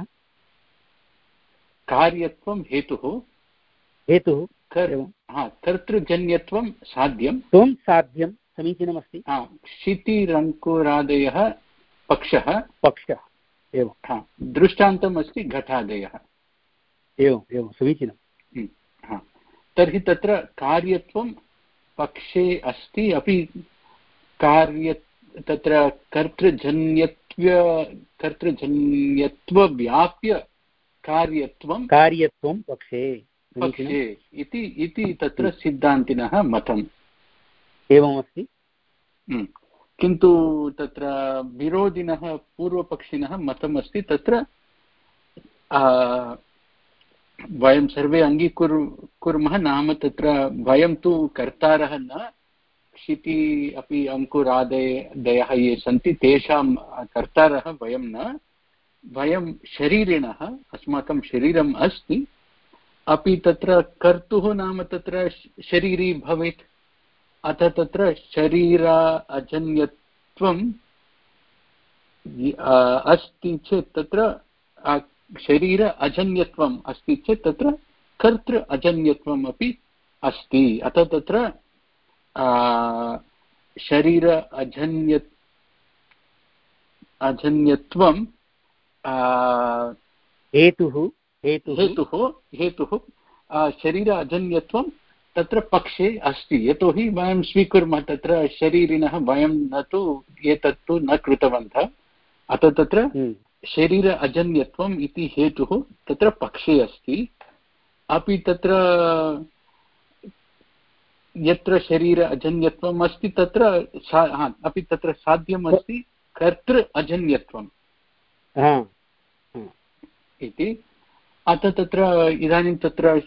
कार्यत्वं हेतुः हेतुः कर्तृजन्यत्वं साध्यं त्वं साध्यं समीचीनमस्ति। क्षितिरङ्कुरादयः पक्षः पक्षः एवं दृष्टान्तम् अस्ति घटादयः। एवम् एवं समीचीनं। तर्हि तत्र कार्यत्वं पक्षे अस्ति अपि कार्य तत्र कर्तृजन्यत्व कर्तृजन्यत्वव्याप्य कार्यत्वं कार्यत्वं पक्षे पक्षे इति इति तत्र सिद्धान्तिनः मतम् एवमस्ति। किन्तु तत्र विरोधिनः पूर्वपक्षिणः मतमस्ति तत्र वयं सर्वे अङ्गीकुर् कुर्मः नाम तत्र वयं तु कर्तारः न, क्षिति अपि अङ्कुरादयः ये सन्ति तेषां कर्तारः वयं न, वयं शरीरिणः, अस्माकं शरीरम् अस्ति, अपि तत्र कर्तुः नाम तत्र शरीरी भवेत्। अतः तत्र शरीर अजन्यत्वं अस्ति चेत् तत्र शरीर अजन्यत्वम् अस्ति चेत् तत्र कर्तृ अजन्यत्वम् अपि अस्ति। अतः तत्र शरीर अजन्य अजन्यत्वं हेतुः हेतुः हेतुः शरीर अजन्यत्वं तत्र पक्षे अस्ति। यतोहि वयं स्वीकुर्मः तत्र शरीरिणः वयं न तु एतत्तु न कृतवन्तः, अतः तत्र शरीर अजन्यत्वम् इति हेतुः तत्र पक्षे अस्ति। अपि तत्र यत्र शरीर अजन्यत्वम् अस्ति तत्र अपि तत्र साध्यम् अस्ति कर्तृ अजन्यत्वम् इति। अतः तत्र इदानीं तत्र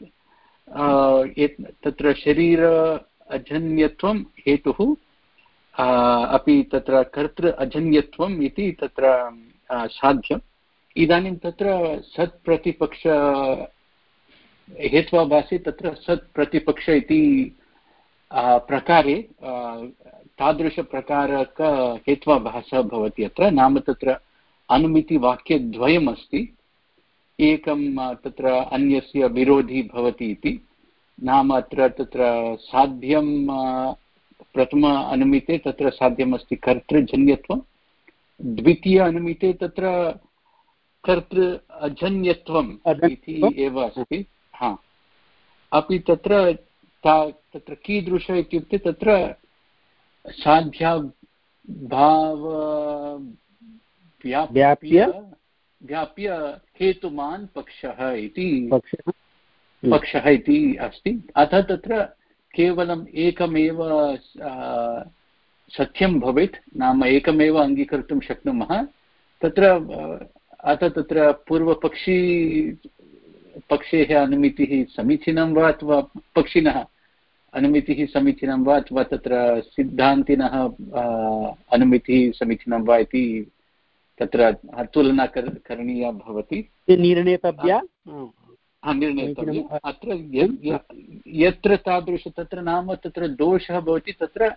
तत्र शरीर अजन्यत्वं हेतुः अपि तत्र कर्तृ अजन्यत्वम् इति तत्र साध्यम्। इदानीं तत्र सत्प्रतिपक्ष हेत्वाभासे तत्र सत्प्रतिपक्ष इति प्रकारे तादृशप्रकारक हेत्वाभासः भवति अत्र। नाम तत्र अनुमितिवाक्यद्वयम् अस्ति, एकं तत्र अन्यस्य विरोधी भवति इति। नाम अत्र तत्र साध्यं प्रथम अनुमिते तत्र साध्यमस्ति कर्तृजन्यत्वं, द्वितीय अनुमिते तत्र कर्तृ अजन्यत्वम् इति एव अस्ति। हा अपि तत्र तत्र कीदृश इत्युक्ते तत्र साध्याभाव व्याप्य व्याप्य हेतुमान् पक्षः इति पक्षः इति अस्ति। अतः तत्र केवलम् एकमेव सत्यं भवेत्, नाम एकमेव अङ्गीकर्तुं शक्नुमः तत्र। अतः तत्र पूर्वपक्षी पक्षेः अनुमितिः समीचीनं वा अथवा पक्षिणः अनुमितिः समीचीनं वा अथवा तत्र सिद्धान्तिनः अनुमितिः समीचीनं वा इति तत्र तुलना करणीया भवति, निर्णेतव्या निर्णेतव्या। अत्र यत्र तादृश तत्र नाम तत्र दोषः भवति तत्र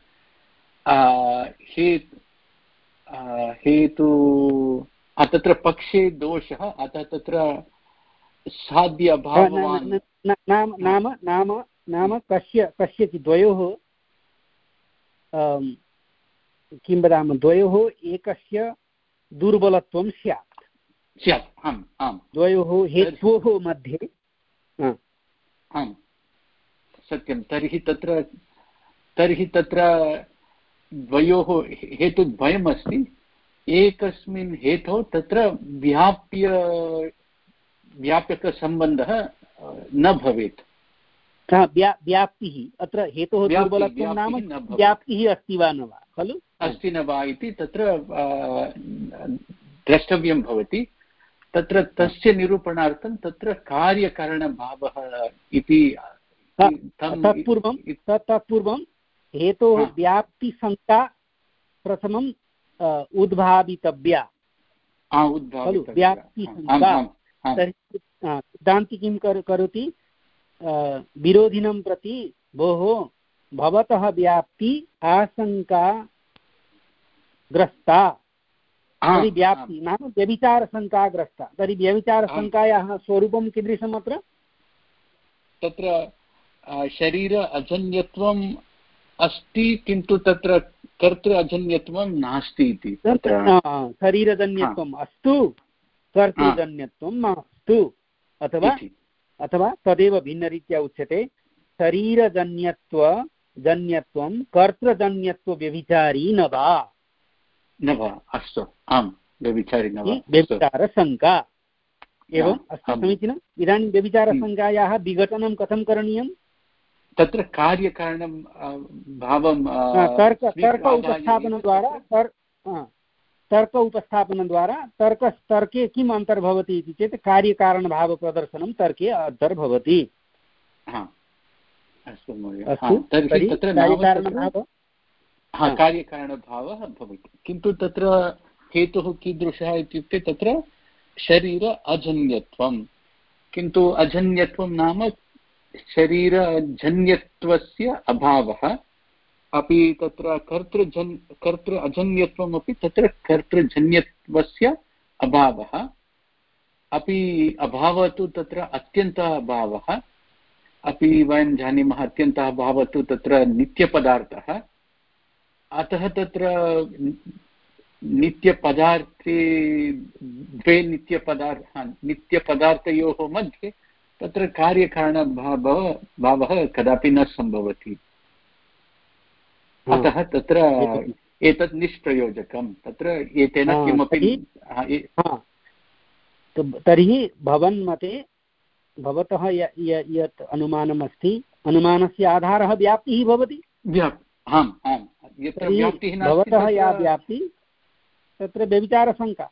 हेतु तत्र पक्षे दोषः, अतः तत्र साध्यभाववान् नाम नाम नाम नाम कस्य कस्यचित् द्वयोः किं वदामः, द्वयोः एकस्य दुर्बलत्वं स्यात् स्यात् आम् आम् द्वयोः हेत्वोः मध्ये। आम् सत्यं। तर्हि तत्र तर्हि तत्र द्वयोः हेतुद्वयमस्ति, एकस्मिन् हेतौ तत्र व्याप्य व्यापकसम्बन्धः न भवेत्। व्याप्तिः अत्र हेतोः दुर्बलत्वं नाम व्याप्तिः अस्ति वा न वा खलु, अस्ति न वा इति तत्र द्रष्टव्यं भवति। तत्र तस्य निरूपणार्थं तत्र कार्यकारणभावः इति तत्पूर्वं तत्पूर्वं हेतोः व्याप्तिशङ्का प्रथमं उद्भावितव्या खलु, व्याप्तिशङ्का। तर्हि सिद्धान्ति किं करोति, विरोधिनं प्रति भोः भवतः व्याप्ति आशङ्का ग्रस्ता तर्हि व्याप्ति नाम व्यभिचारशङ्का ग्रस्ता तर्हि व्यभिचारशङ्कायाः स्वरूपं कीदृशम् अत्र तत्र शरीर अजन्यत्वम् अस्ति किन्तु तत्र कर्तृ अजन्यत्वं नास्ति इति शरीरजन्यत्वम् अस्तु कर्तृजन्यत्वं मास्तु अथवा अथवा तदेव भिन्नरीत्या उच्यते शरीरजन्यत्व जन्यत्वं कर्तृजन्यत्वव्यभिचारी न वा न वा अस्तु आम् व्यभिचारी न वा व्यभिचारशङ्का एवम् अस्तु समीचीनम् इदानीं व्यभिचारशङ्कायाः विघटनं कथं करणीयं तत्र कार्यकारणं भावं तर्क तर्क उपस्थापनद्वारा तर्क उपस्थापनद्वारा तर्क तर्के किम् अन्तर्भवति इति चेत् कार्यकारणभावप्रदर्शनं तर्के अन्तर्भवति अस्तु तर्हि तत्र कार्यकारणभावः भवति किन्तु तत्र हेतुः कीदृशः इत्युक्ते तत्र शरीर अजन्यत्वं किन्तु अजन्यत्वं नाम शरीरजन्यत्वस्य अभावः अपि तत्र कर्तृजन् कर्तृ अजन्यत्वमपि तत्र कर्तृजन्यत्वस्य अभावः अपि अभावः तु तत्र अत्यन्तः अभावः अपि वयं जानीमः अत्यन्तः अभावः तु तत्र नित्यपदार्थः अतः तत्र नित्यपदार्थे द्वे नित्यपदार्थ नित्यपदार्थयोः मध्ये तत्र कार्यकारणभावः भावः कदापि न सम्भवति अतः तत्र एतत् निष्प्रयोजकं तत्र एतेन किमपि तर्हि भवन्मते भवतः यत् अनुमानम् अस्ति अनुमानस्य आधारः व्याप्तिः भवति आम् आम् यत्र व्याप्तिः भवतः या व्याप्ति तत्र व्यभिचारशङ्का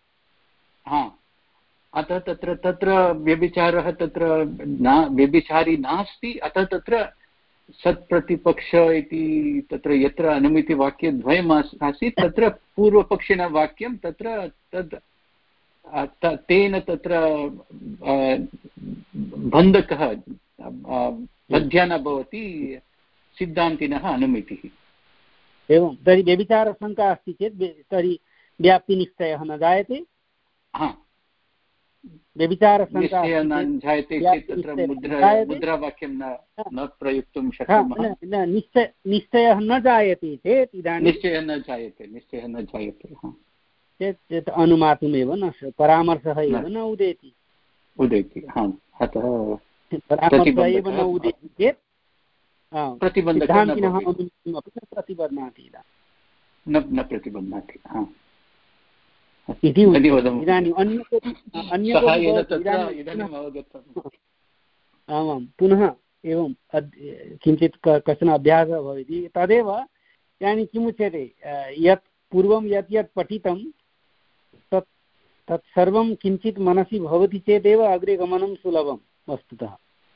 अतः तत्र तत्र व्यभिचारः तत्र न व्यभिचारी नास्ति अतः तत्र सत्प्रतिपक्ष इति तत्र यत्र अनुमितिवाक्यद्वयम् आसीत् तत्र पूर्वपक्षिण वाक्यं तत्र तद् तेन तत्र बन्धकः बध्या न भवति सिद्धान्तिनः अनुमितिः एवं तर्हि व्यभिचारशङ्का अस्ति चेत् तर्हि व्याप्तिनिश्चयः न जायते व्यभिचारशङ्का जायते चेत् तत्र मुद्रा मुद्रावाक्यं न न प्रयुक्तुं शक्नुमः निश्चय निश्चयः न जायते चेत् इदानीं निश्चयः न जायते निश्चयः न जायते चेत् चेत् अनुमातुमेव न परामर्शः एव न उदेति उदेति अतः परामर्शः एव न उदेति चेत् प्रतिबन्धकः प्रतिबध्नाति न न प्रतिबध्नाति इति इदानीम् अन्य आमां पुनः एवं किञ्चित् कश्चन अभ्यासः भवति तदेव इदानीं किमुच्यते यत् पूर्वं यत् यत् पठितं तत् तत् सर्वं किञ्चित् मनसि भवति चेदेव अग्रे गमनं सुलभं वस्तुतः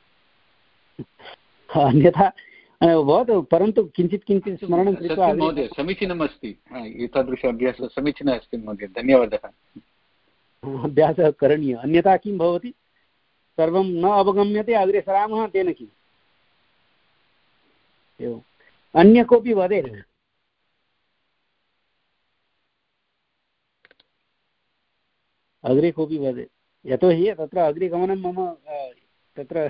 अन्यथा भवतु परन्तु किञ्चित् किञ्चित् स्मरणं कृत्वा महोदय समीचीनम् अस्ति एतादृश अभ्यासः समीचीनः अस्ति महोदय धन्यवादः अभ्यासः करणीयः अन्यथा किं भवति सर्वं न अवगम्यते अग्रे सरामः तेन किम् एवम् अन्य कोऽपि वदेत् अग्रे कोऽपि वदेत् यतोहि तत्र अग्रे गमनं मम तत्र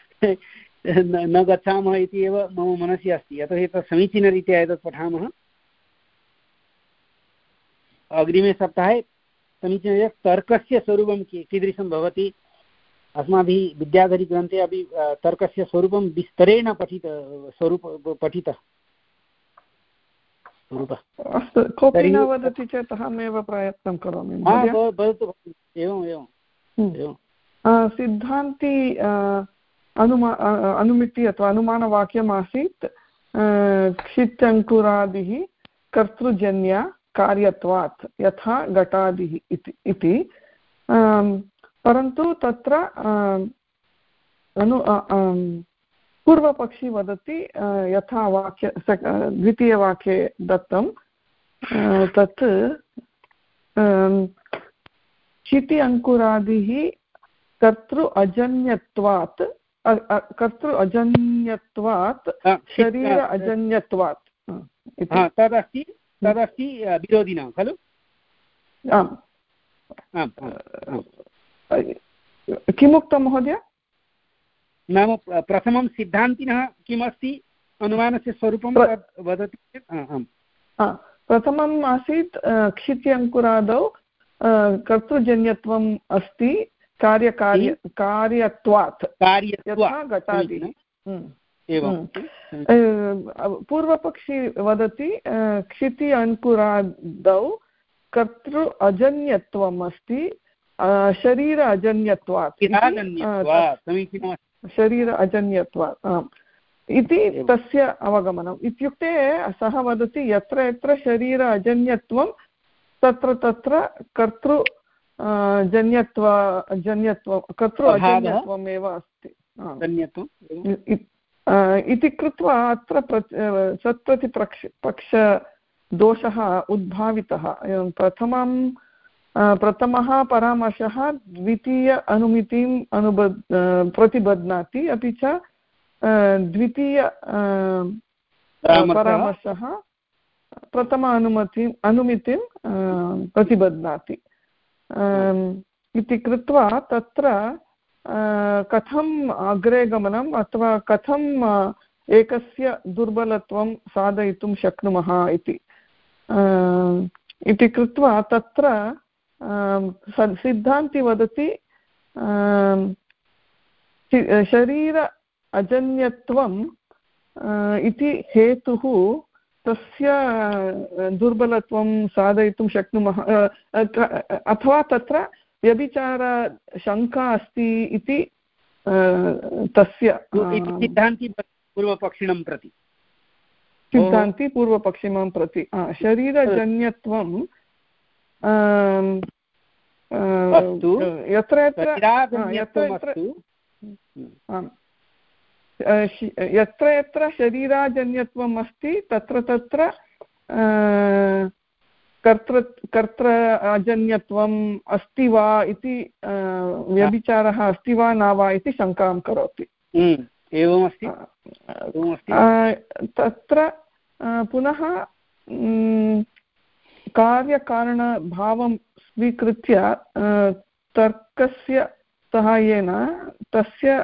न गच्छामः इति एव मम मनसि अस्ति यतोहि तत् समीचीनरीत्या एतत् पठामः अग्रिमे सप्ताहे समीचीनतया तर्कस्य स्वरूपं कीदृशं भवति अस्माभिः विद्याधरीग्रन्थे अपि तर्कस्य स्वरूपं विस्तरेण पठित स्वरूप पठितः अस्तु कोऽपि न वदति चेत् अहमेव प्रयत्नं करोमि वदतु एवम् एवम् एवं सिद्धान्ति अनुमा अनुमिति अथवा अनुमानवाक्यम् आसीत् क्षित्यङ्कुरादिः कर्तृजन्य कार्यत्वात् यथा घटादिः इति परन्तु तत्र अनु पूर्वपक्षी वदति यथा वाक्य द्वितीयवाक्ये दत्तं तत् क्षिति अङ्कुरादिः कर्तृ अजन्यत्वात् कर्तृ अजन्यत्वात् शरीर अजन्यत्वात् तदस्ति तदस्ति विरोधिनः खलु? आम्। किमुक्तं महोदय? नाम प्रथमं सिद्धान्तिनः किमस्ति अनुमानस्य स्वरूपं वदति चेत्? आम्, प्रथमम् आसीत् क्षित्यङ्कुरादौ कर्तृजन्यत्वम् अस्ति कार्यकार्य कार्यत्वात् यथा घटादि। पूर्वपक्षी वदति क्षिति अंकुरादौ कर्तृ अजन्यत्वम् अस्ति शरीर अजन्यत्वात् शरीर अजन्यत्वात् इति तस्य अवगमनम्। इत्युक्ते सः वदति यत्र यत्र शरीर अजन्यत्वं तत्र तत्र कर्तृ जन्यत्व जन्यत्वं कर्तृ अजन्यत्वमेव अस्ति इति कृत्वा अत्र सत्प्रतिपक्ष पक्षदोषः उद्भावितः। प्रथमं प्रथमः परामर्शः द्वितीय अनुमितिम् अनुबद् प्रतिबध्नाति, अपि च द्वितीय परामर्शः प्रथम अनुमतिम् अनुमितिं प्रतिबध्नाति इति कृत्वा तत्र कथम् अग्रे गमनम् अथवा कथम् एकस्य दुर्बलत्वं साधयितुं शक्नुमः इति इति कृत्वा तत्र सिद्धान्ति वदति शरीर अजन्यत्वम् इति हेतुः तस्य दुर्बलत्वं साधयितुं शक्नुमः, अथवा तत्र व्यभिचारशङ्का अस्ति इति तस्य सिद्धान्ति पूर्वपक्षिणं प्रति सिद्धान्ति पूर्वपक्षिणं प्रति शरीरजन्यत्वं यत्र यत्र यत्र यत्र शरीराजन्यत्वम् अस्ति तत्र तत्र कर्तृ कर्तृ अजन्यत्वम् अस्ति वा इति व्यभिचारः अस्ति वा न वा इति शङ्कां करोति। एवमस्ति। तत्र पुनः कार्यकारणभावं स्वीकृत्य तर्कस्य सहायेन तस्य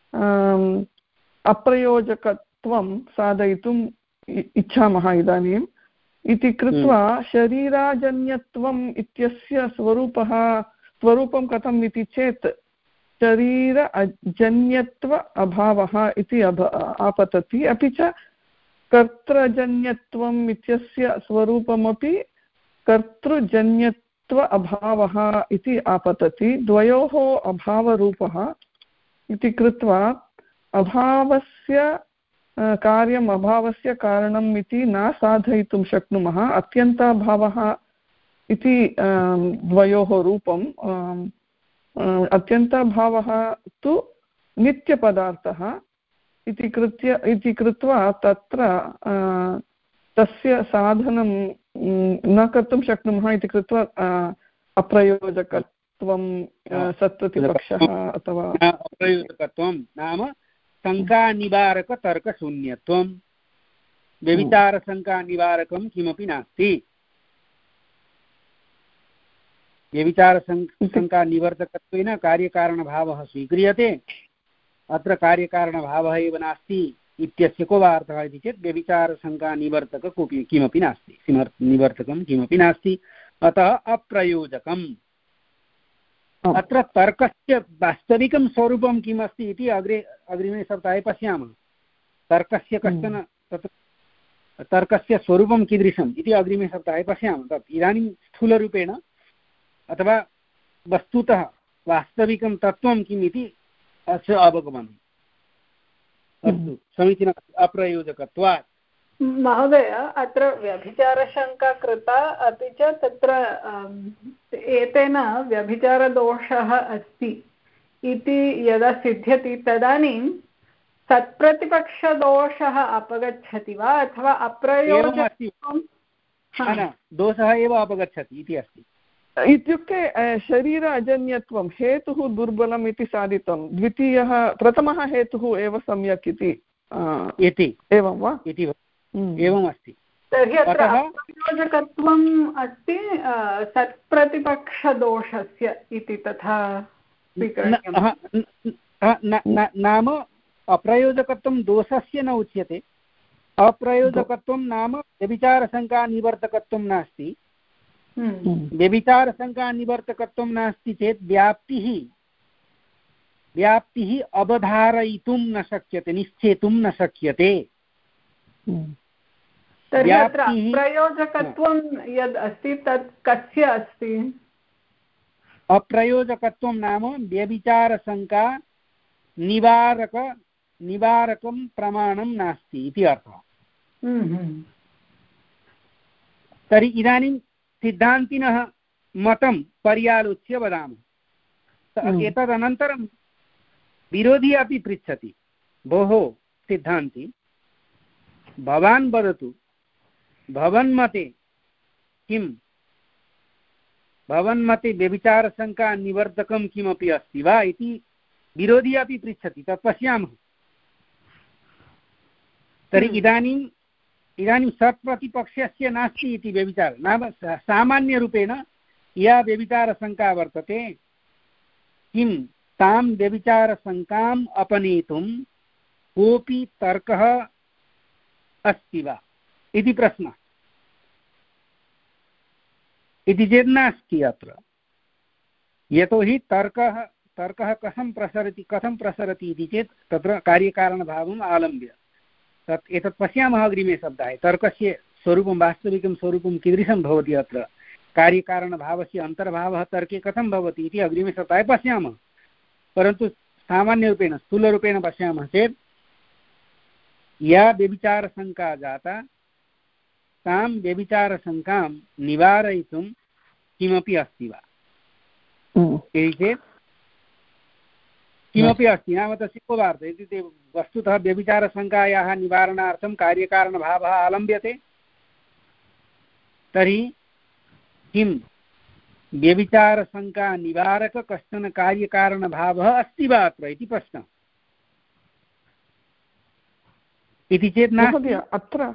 अप्रयोजकत्वं साधयितुम् इच्छामः इदानीम् इति कृत्वा शरीराजन्यत्वम् इत्यस्य स्वरूपः स्वरूपं कथम् इति चेत् शरीर अजन्यत्व अभावः इति अभ आपतति, अपि च कर्तृजन्यत्वम् इत्यस्य स्वरूपमपि कर्तृजन्यत्व अभावः इति आपतति। द्वयोः अभावरूपः इति कृत्वा अभावस्य कार्यम् अभावस्य कारणम् इति न साधयितुं शक्नुमः। अत्यन्ताभावः इति द्वयोः रूपम्। अत्यन्ताभावः तु नित्यपदार्थः इति कृत्य इति कृत्वा तत्र तस्य साधनं न कर्तुं शक्नुमः इति कृत्वा अप्रयोजकत्वं सत्प्रतिपक्षः अथवा अप्रयोजकत्वं नाम शङ्कानिवारकतर्कशून्यत्वं। व्यभिचारशङ्कानिवारकं किमपि नास्ति। व्यभिचारशङ्कानिवर्तकत्वेन कार्यकारणभावः स्वीक्रियते, अत्र कार्यकारणभावः एव नास्ति इत्यस्य को वा अर्थः इति चेत् व्यभिचारशङ्कानिवर्तक कोऽपि किमपि नास्ति, निवर्तकं किमपि नास्ति, अतः अप्रयोजकम्। अत्र तर्कस्य वास्तविकं स्वरूपं किम् अस्ति इति अग्रे अग्रिमे सप्ताहे पश्यामः। तर्कस्य कश्चन तत्र तर्कस्य स्वरूपं कीदृशम् इति अग्रिमे सप्ताहे पश्यामः। तत् इदानीं स्थूलरूपेण अथवा वस्तुतः वास्तविकं तत्त्वं किम् इति अस्य अवगमनम्। अस्तु, समीचीनम्। अप्रयोजकत्वात् महोदय अत्र व्यभिचारशङ्का कृता, अपि च तत्र एतेन व्यभिचारदोषः अस्ति इति यदा सिद्ध्यति तदानीं सत्प्रतिपक्षदोषः अपगच्छति वा अथवा अप्रयोजकत्वं दोषः एव अपगच्छति इति अस्ति। इत्युक्ते शरीर अजन्यत्वं हेतुः दुर्बलम् इति साधितं, द्वितीयः प्रथमः हेतुः एव सम्यक् इति एवं वा? एवम् अस्ति। तर्हि अत्र अप्रयोजकत्वम् अस्ति सत्प्रतिपक्षदोषस्य इति तथा नाम अप्रयोजकत्वं दोषस्य न उच्यते। अप्रयोजकत्वं नाम व्यभिचारशङ्कानिवर्तकत्वं नास्ति। व्यभिचारशङ्कानिवर्तकत्वं नास्ति चेत् व्याप्तिः व्याप्तिः अवधारयितुं न शक्यते, निश्चेतुं न शक्यते। तर्हि अत्र अप्रयोजकत्वं यद् अस्ति तत् कस्य अस्ति? अप्रयोजकत्वं नाम व्यभिचारशङ्का निवारक निवारकं प्रमाणं नास्ति इति अर्थः। तर्हि इदानीं सिद्धान्तिनः मतं पर्यालोच्य वदामः। एतदनन्तरं विरोधी अपि पृच्छति, भोः सिद्धान्ति भवान् वदतु, भवन्मते किं भवन्मते व्यभिचारशङ्का निवर्तकं किमपि अस्ति वा इति विरोधी अपि पृच्छति। तत् पश्यामः। तर्हि इदानीम् इदानीं सत्प्रतिपक्षस्य नास्ति इति व्यभिचार नाम सामान्यरूपेण या व्यभिचारशङ्का वर्तते, किं तां व्यभिचारशङ्काम् अपनेतुं कोऽपि तर्कः अस्ति वा इति प्रश्नः। इति चेत् नास्ति अत्र, यतोहि तर्कः तर्कः कथं प्रसरति कथं प्रसरति इति चेत् तत्र कार्यकारणभावम् आलम्ब्य। तत् एतत् पश्यामः अग्रिमे सप्ताहे। तर्कस्य स्वरूपं वास्तविकं स्वरूपं कीदृशं भवति, अत्र कार्यकारणभावस्य अन्तर्भावः तर्के कथं भवति इति अग्रिमे सप्ताहे पश्यामः। परन्तु सामान्यरूपेण स्थूलरूपेण पश्यामः चेत् या व्यभिचारशङ्का जाता तां व्यभिचारशङ्कां निवारयितुं किमपि अस्ति वा इति चेत् किमपि अस्ति नाम तस्य को वार्ता इति वस्तुतः व्यभिचारशङ्कायाः निवारणार्थं कार्यकारणभावः आलम्ब्यते। तर्हि किं व्यभिचारशङ्का निवारक कश्चन कार्यकारणभावः अस्ति वा अत्र इति प्रश्नः। इति चेत् नास्ति अत्र।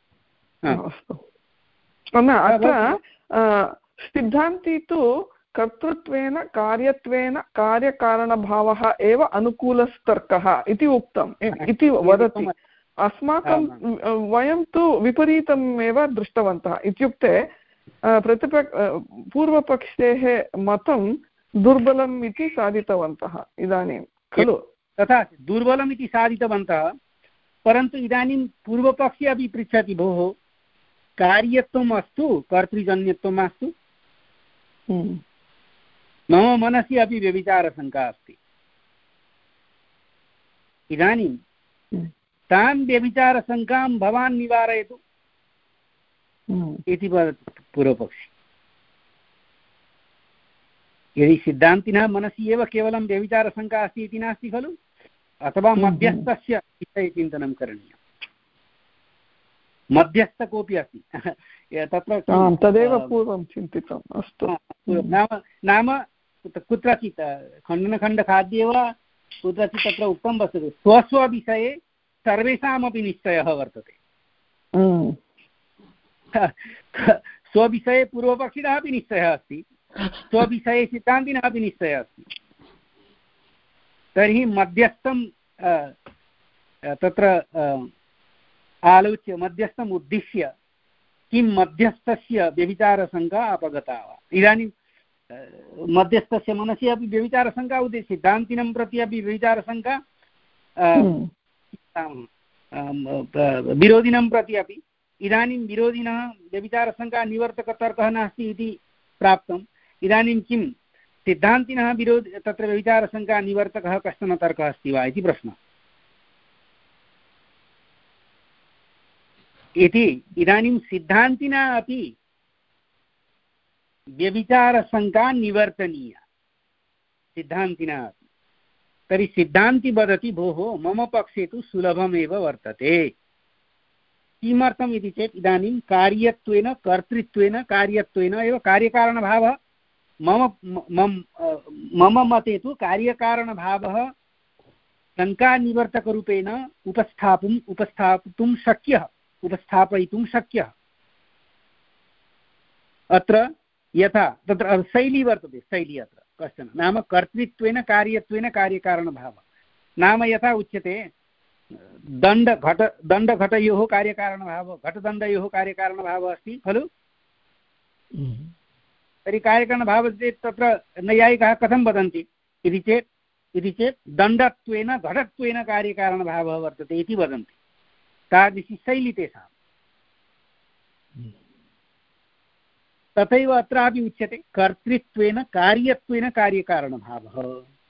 अस्तु, अत्र सिद्धान्ति तु कर्तृत्वेन कार्यत्वेन कार्यकारणभावः एव अनुकूलस्तर्कः इति उक्तम् इति वदति। अस्माकं वयं तु विपरीतम् एव दृष्टवन्तः। इत्युक्ते प्रतिपक्ष पूर्वपक्षेः मतं दुर्बलम् इति साधितवन्तः इदानीं खलु। तथा दुर्बलम् इति साधितवन्तः, परन्तु इदानीं पूर्वपक्षे अपि पृच्छति, भोः कार्यत्वम् अस्तु कर्तृजन्यत्वं मास्तु। मम मनसि अपि व्यभिचारशङ्का अस्ति। इदानीं तां व्यभिचारशङ्कां भवान् निवारयतु इति वदति पूर्वपक्षी। यदि सिद्धान्तिनः मनसि एव केवलं व्यभिचारशङ्का अस्ति इति नास्ति खलु, अथवा मध्यस्थस्य विषये चिन्तनं करणीयं। मध्यस्थ कोऽपि अस्ति तत्र, तदेव पूर्वं चिन्तितम्। अस्तु, नाम नाम कुत्रचित् खण्डनखण्डखाद्ये वा कुत्रचित् तत्र उक्तं वर्तते, स्वस्वविषये सर्वेषामपि निश्चयः वर्तते। स्वविषये पूर्वपक्षिणः अपि निश्चयः अस्ति, स्वविषये सिद्धान्तिनः अपि निश्चयः अस्ति। तर्हि मध्यस्थं तत्र आलोच्य मध्यस्थम् उद्दिश्य किं मध्यस्थस्य व्यभिचारशङ्का अपगता वा। इदानीं मध्यस्थस्य मनसि अपि व्यभिचारशङ्का उद्देश्य, सिद्धान्तिनं प्रति अपि व्यभिचारशङ्का, विरोधिनं प्रति अपि। इदानीं विरोधिनः व्यभिचारशङ्का निवर्तकतर्कः नास्ति इति प्राप्तम्। इदानीं किं सिद्धान्तिनः विरोध तत्र व्यभिचारशङ्का निवर्तकः कश्चन तर्कः अस्ति वा इति प्रश्नः। इति इदानीं सिद्धान्तिना अपि व्यभिचारशङ्का निवर्तनीया, सिद्धान्तिना अपि। तर्हि सिद्धान्ति वदति, भोः मम पक्षे तु सुलभमेव वर्तते। किमर्थम् इति चेत् इदानीं कार्यत्वेन कर्तृत्वेन कार्यत्वेन एव कार्यकारणभावः मम मम मम मते तु कार्यकारणभावः शङ्कानिवर्तकरूपेण उपस्थापुम् उपस्थापयितुं शक्यः उपस्थापयितुं शक्यः अत्र यथा तत्र शैली वर्तते, शैली अत्र कश्चन नाम कर्तृत्वेन कार्यत्वेन कार्यकारणभावः नाम यथा उच्यते दण्ड घट दण्डघटयोः कार्यकारणभावः घटदण्डयोः कार्यकारणभावः अस्ति खलु। तर्हि कार्यकारणभावः चेत् तत्र नैयायिकाः कथं वदन्ति इति चेत् इति चेत् दण्डत्वेन घटत्वेन कार्यकारणभावः वर्तते इति वदन्ति। तादृशी शैली तेषां। तथैव अत्रापि उच्यते कर्तृत्वेन कार्यत्वेन कार्यकारणभावः।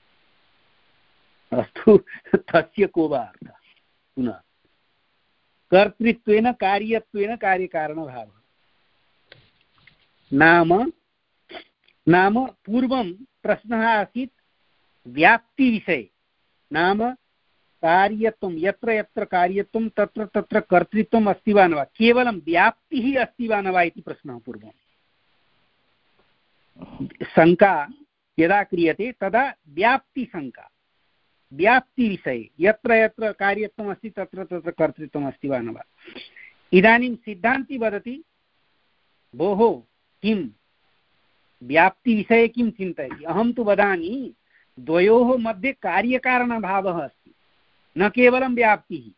अस्तु, तस्य को वा अर्थः? पुनः कर्तृत्वेन कार्यत्वेन कार्यकारणभावः नाम नाम पूर्वं प्रश्नः आसीत् व्याप्तिविषये, नाम कार्यत्वं यत्र यत्र कार्यत्वं तत्र तत्र कर्तृत्वम् अस्ति वा न वा, केवलं व्याप्तिः अस्ति वा न वा इति प्रश्नः पूर्वं। शङ्का यदा क्रियते तदा व्याप्तिशङ्का, व्याप्तिविषये यत्र यत्र कार्यत्वम् अस्ति तत्र तत्र कर्तृत्वम् अस्ति वा न वा। इदानीं सिद्धान्ती वदति भोः किं व्याप्तिविषये किं चिन्तयति, अहं तु वदामि द्वयोः मध्ये कार्यकारणभावः अस्ति, न केवलं व्याप्तिः।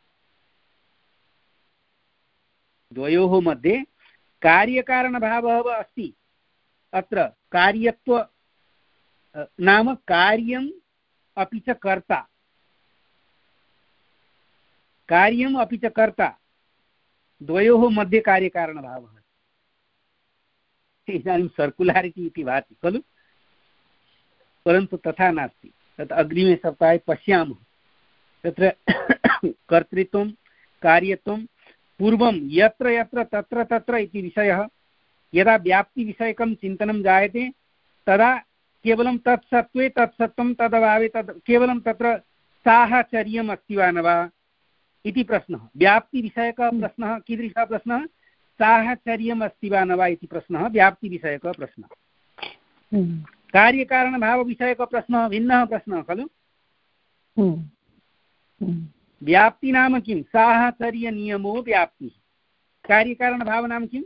द्वयोः मध्ये कार्यकारणभावः अस्ति। अत्र कार्यत्व नाम कार्यम् अपि च कर्ता, कार्यम् अपि च कर्ता द्वयोः मध्ये कार्यकारणभावः। इदानीं सर्कुलारिटी इति भाति खलु, परन्तु तथा नास्ति। तत् अग्रिमे सप्ताहे पश्यामः। तत्र कर्तृत्वं कार्यत्वं पूर्वं यत्र यत्र तत्र तत्र इति विषयः, यदा व्याप्तिविषयकं चिन्तनं जायते तदा केवलं तत्सत्त्वे तत्सत्त्वं तदभावे तद् केवलं तत्र साहचर्यम् अस्ति वा न वा इति प्रश्नः। व्याप्तिविषयकः प्रश्नः कीदृशः प्रश्नः? साहचर्यम् अस्ति वा न वा इति प्रश्नः व्याप्तिविषयकः प्रश्नः। कार्यकारणभावविषयकः प्रश्नः भिन्नः प्रश्नः खलु। व्याप्ति नाम किं? साहचर्यनियमो व्याप्तिः। कार्यकारणभाव नाम किं?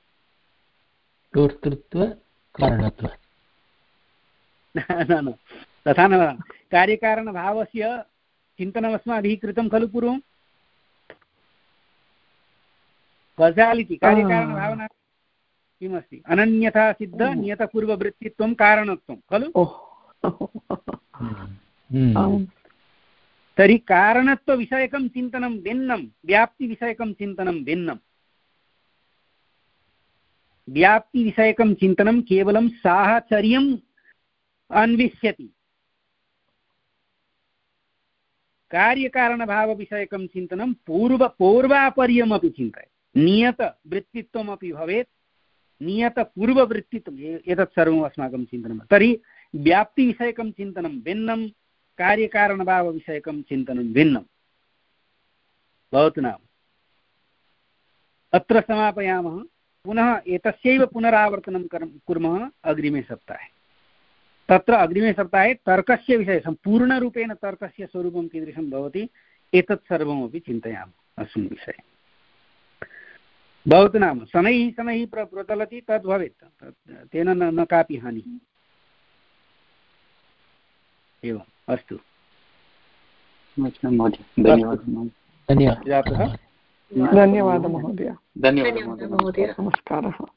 कर्तृत्व कारणत्व। न न तथा न वदामि। कार्यकारणभावस्य चिन्तनम् अस्माभिः कृतं खलु पूर्वं। कौसालिटी कार्यकारणभावना किमस्ति? अनन्यथा सिद्ध नियतपूर्ववृत्तित्वं कारणत्वं खलु। तर्हि कारणत्वविषयकं चिन्तनं भिन्नं, व्याप्तिविषयकं चिन्तनं भिन्नं। व्याप्तिविषयकं चिन्तनं केवलं साहचर्यम् अन्विष्यति। कार्यकारणभावविषयकं चिन्तनं पूर्व पूर्वापर्यमपि चिन्तयति। नियतवृत्तित्वमपि भवेत्, नियतपूर्ववृत्तित्वम्, एतत् सर्वम् अस्माकं चिन्तनं। तर्हि व्याप्तिविषयकं चिन्तनं भिन्नं, कार्यकारणभावविषयकं चिन्तनं भिन्नं। भवतु नाम अत्र समापयामः। पुनः एतस्यैव पुनरावर्तनं कुर्मः अग्रिमे सप्ताहे। तत्र अग्रिमे सप्ताहे तर्कस्य विषये सम्पूर्णरूपेण तर्कस्य स्वरूपं कीदृशं भवति एतत् सर्वमपि चिन्तयामः अस्मिन् विषये। भवतु नाम शनैः शनैः प्र प्रचलति तद् भवेत्, तेन न, न कापि हानिः। एवम् अस्तु। धन्यवादः धन्यवादः महोदय। धन्यवादः महोदय। नमस्कारः।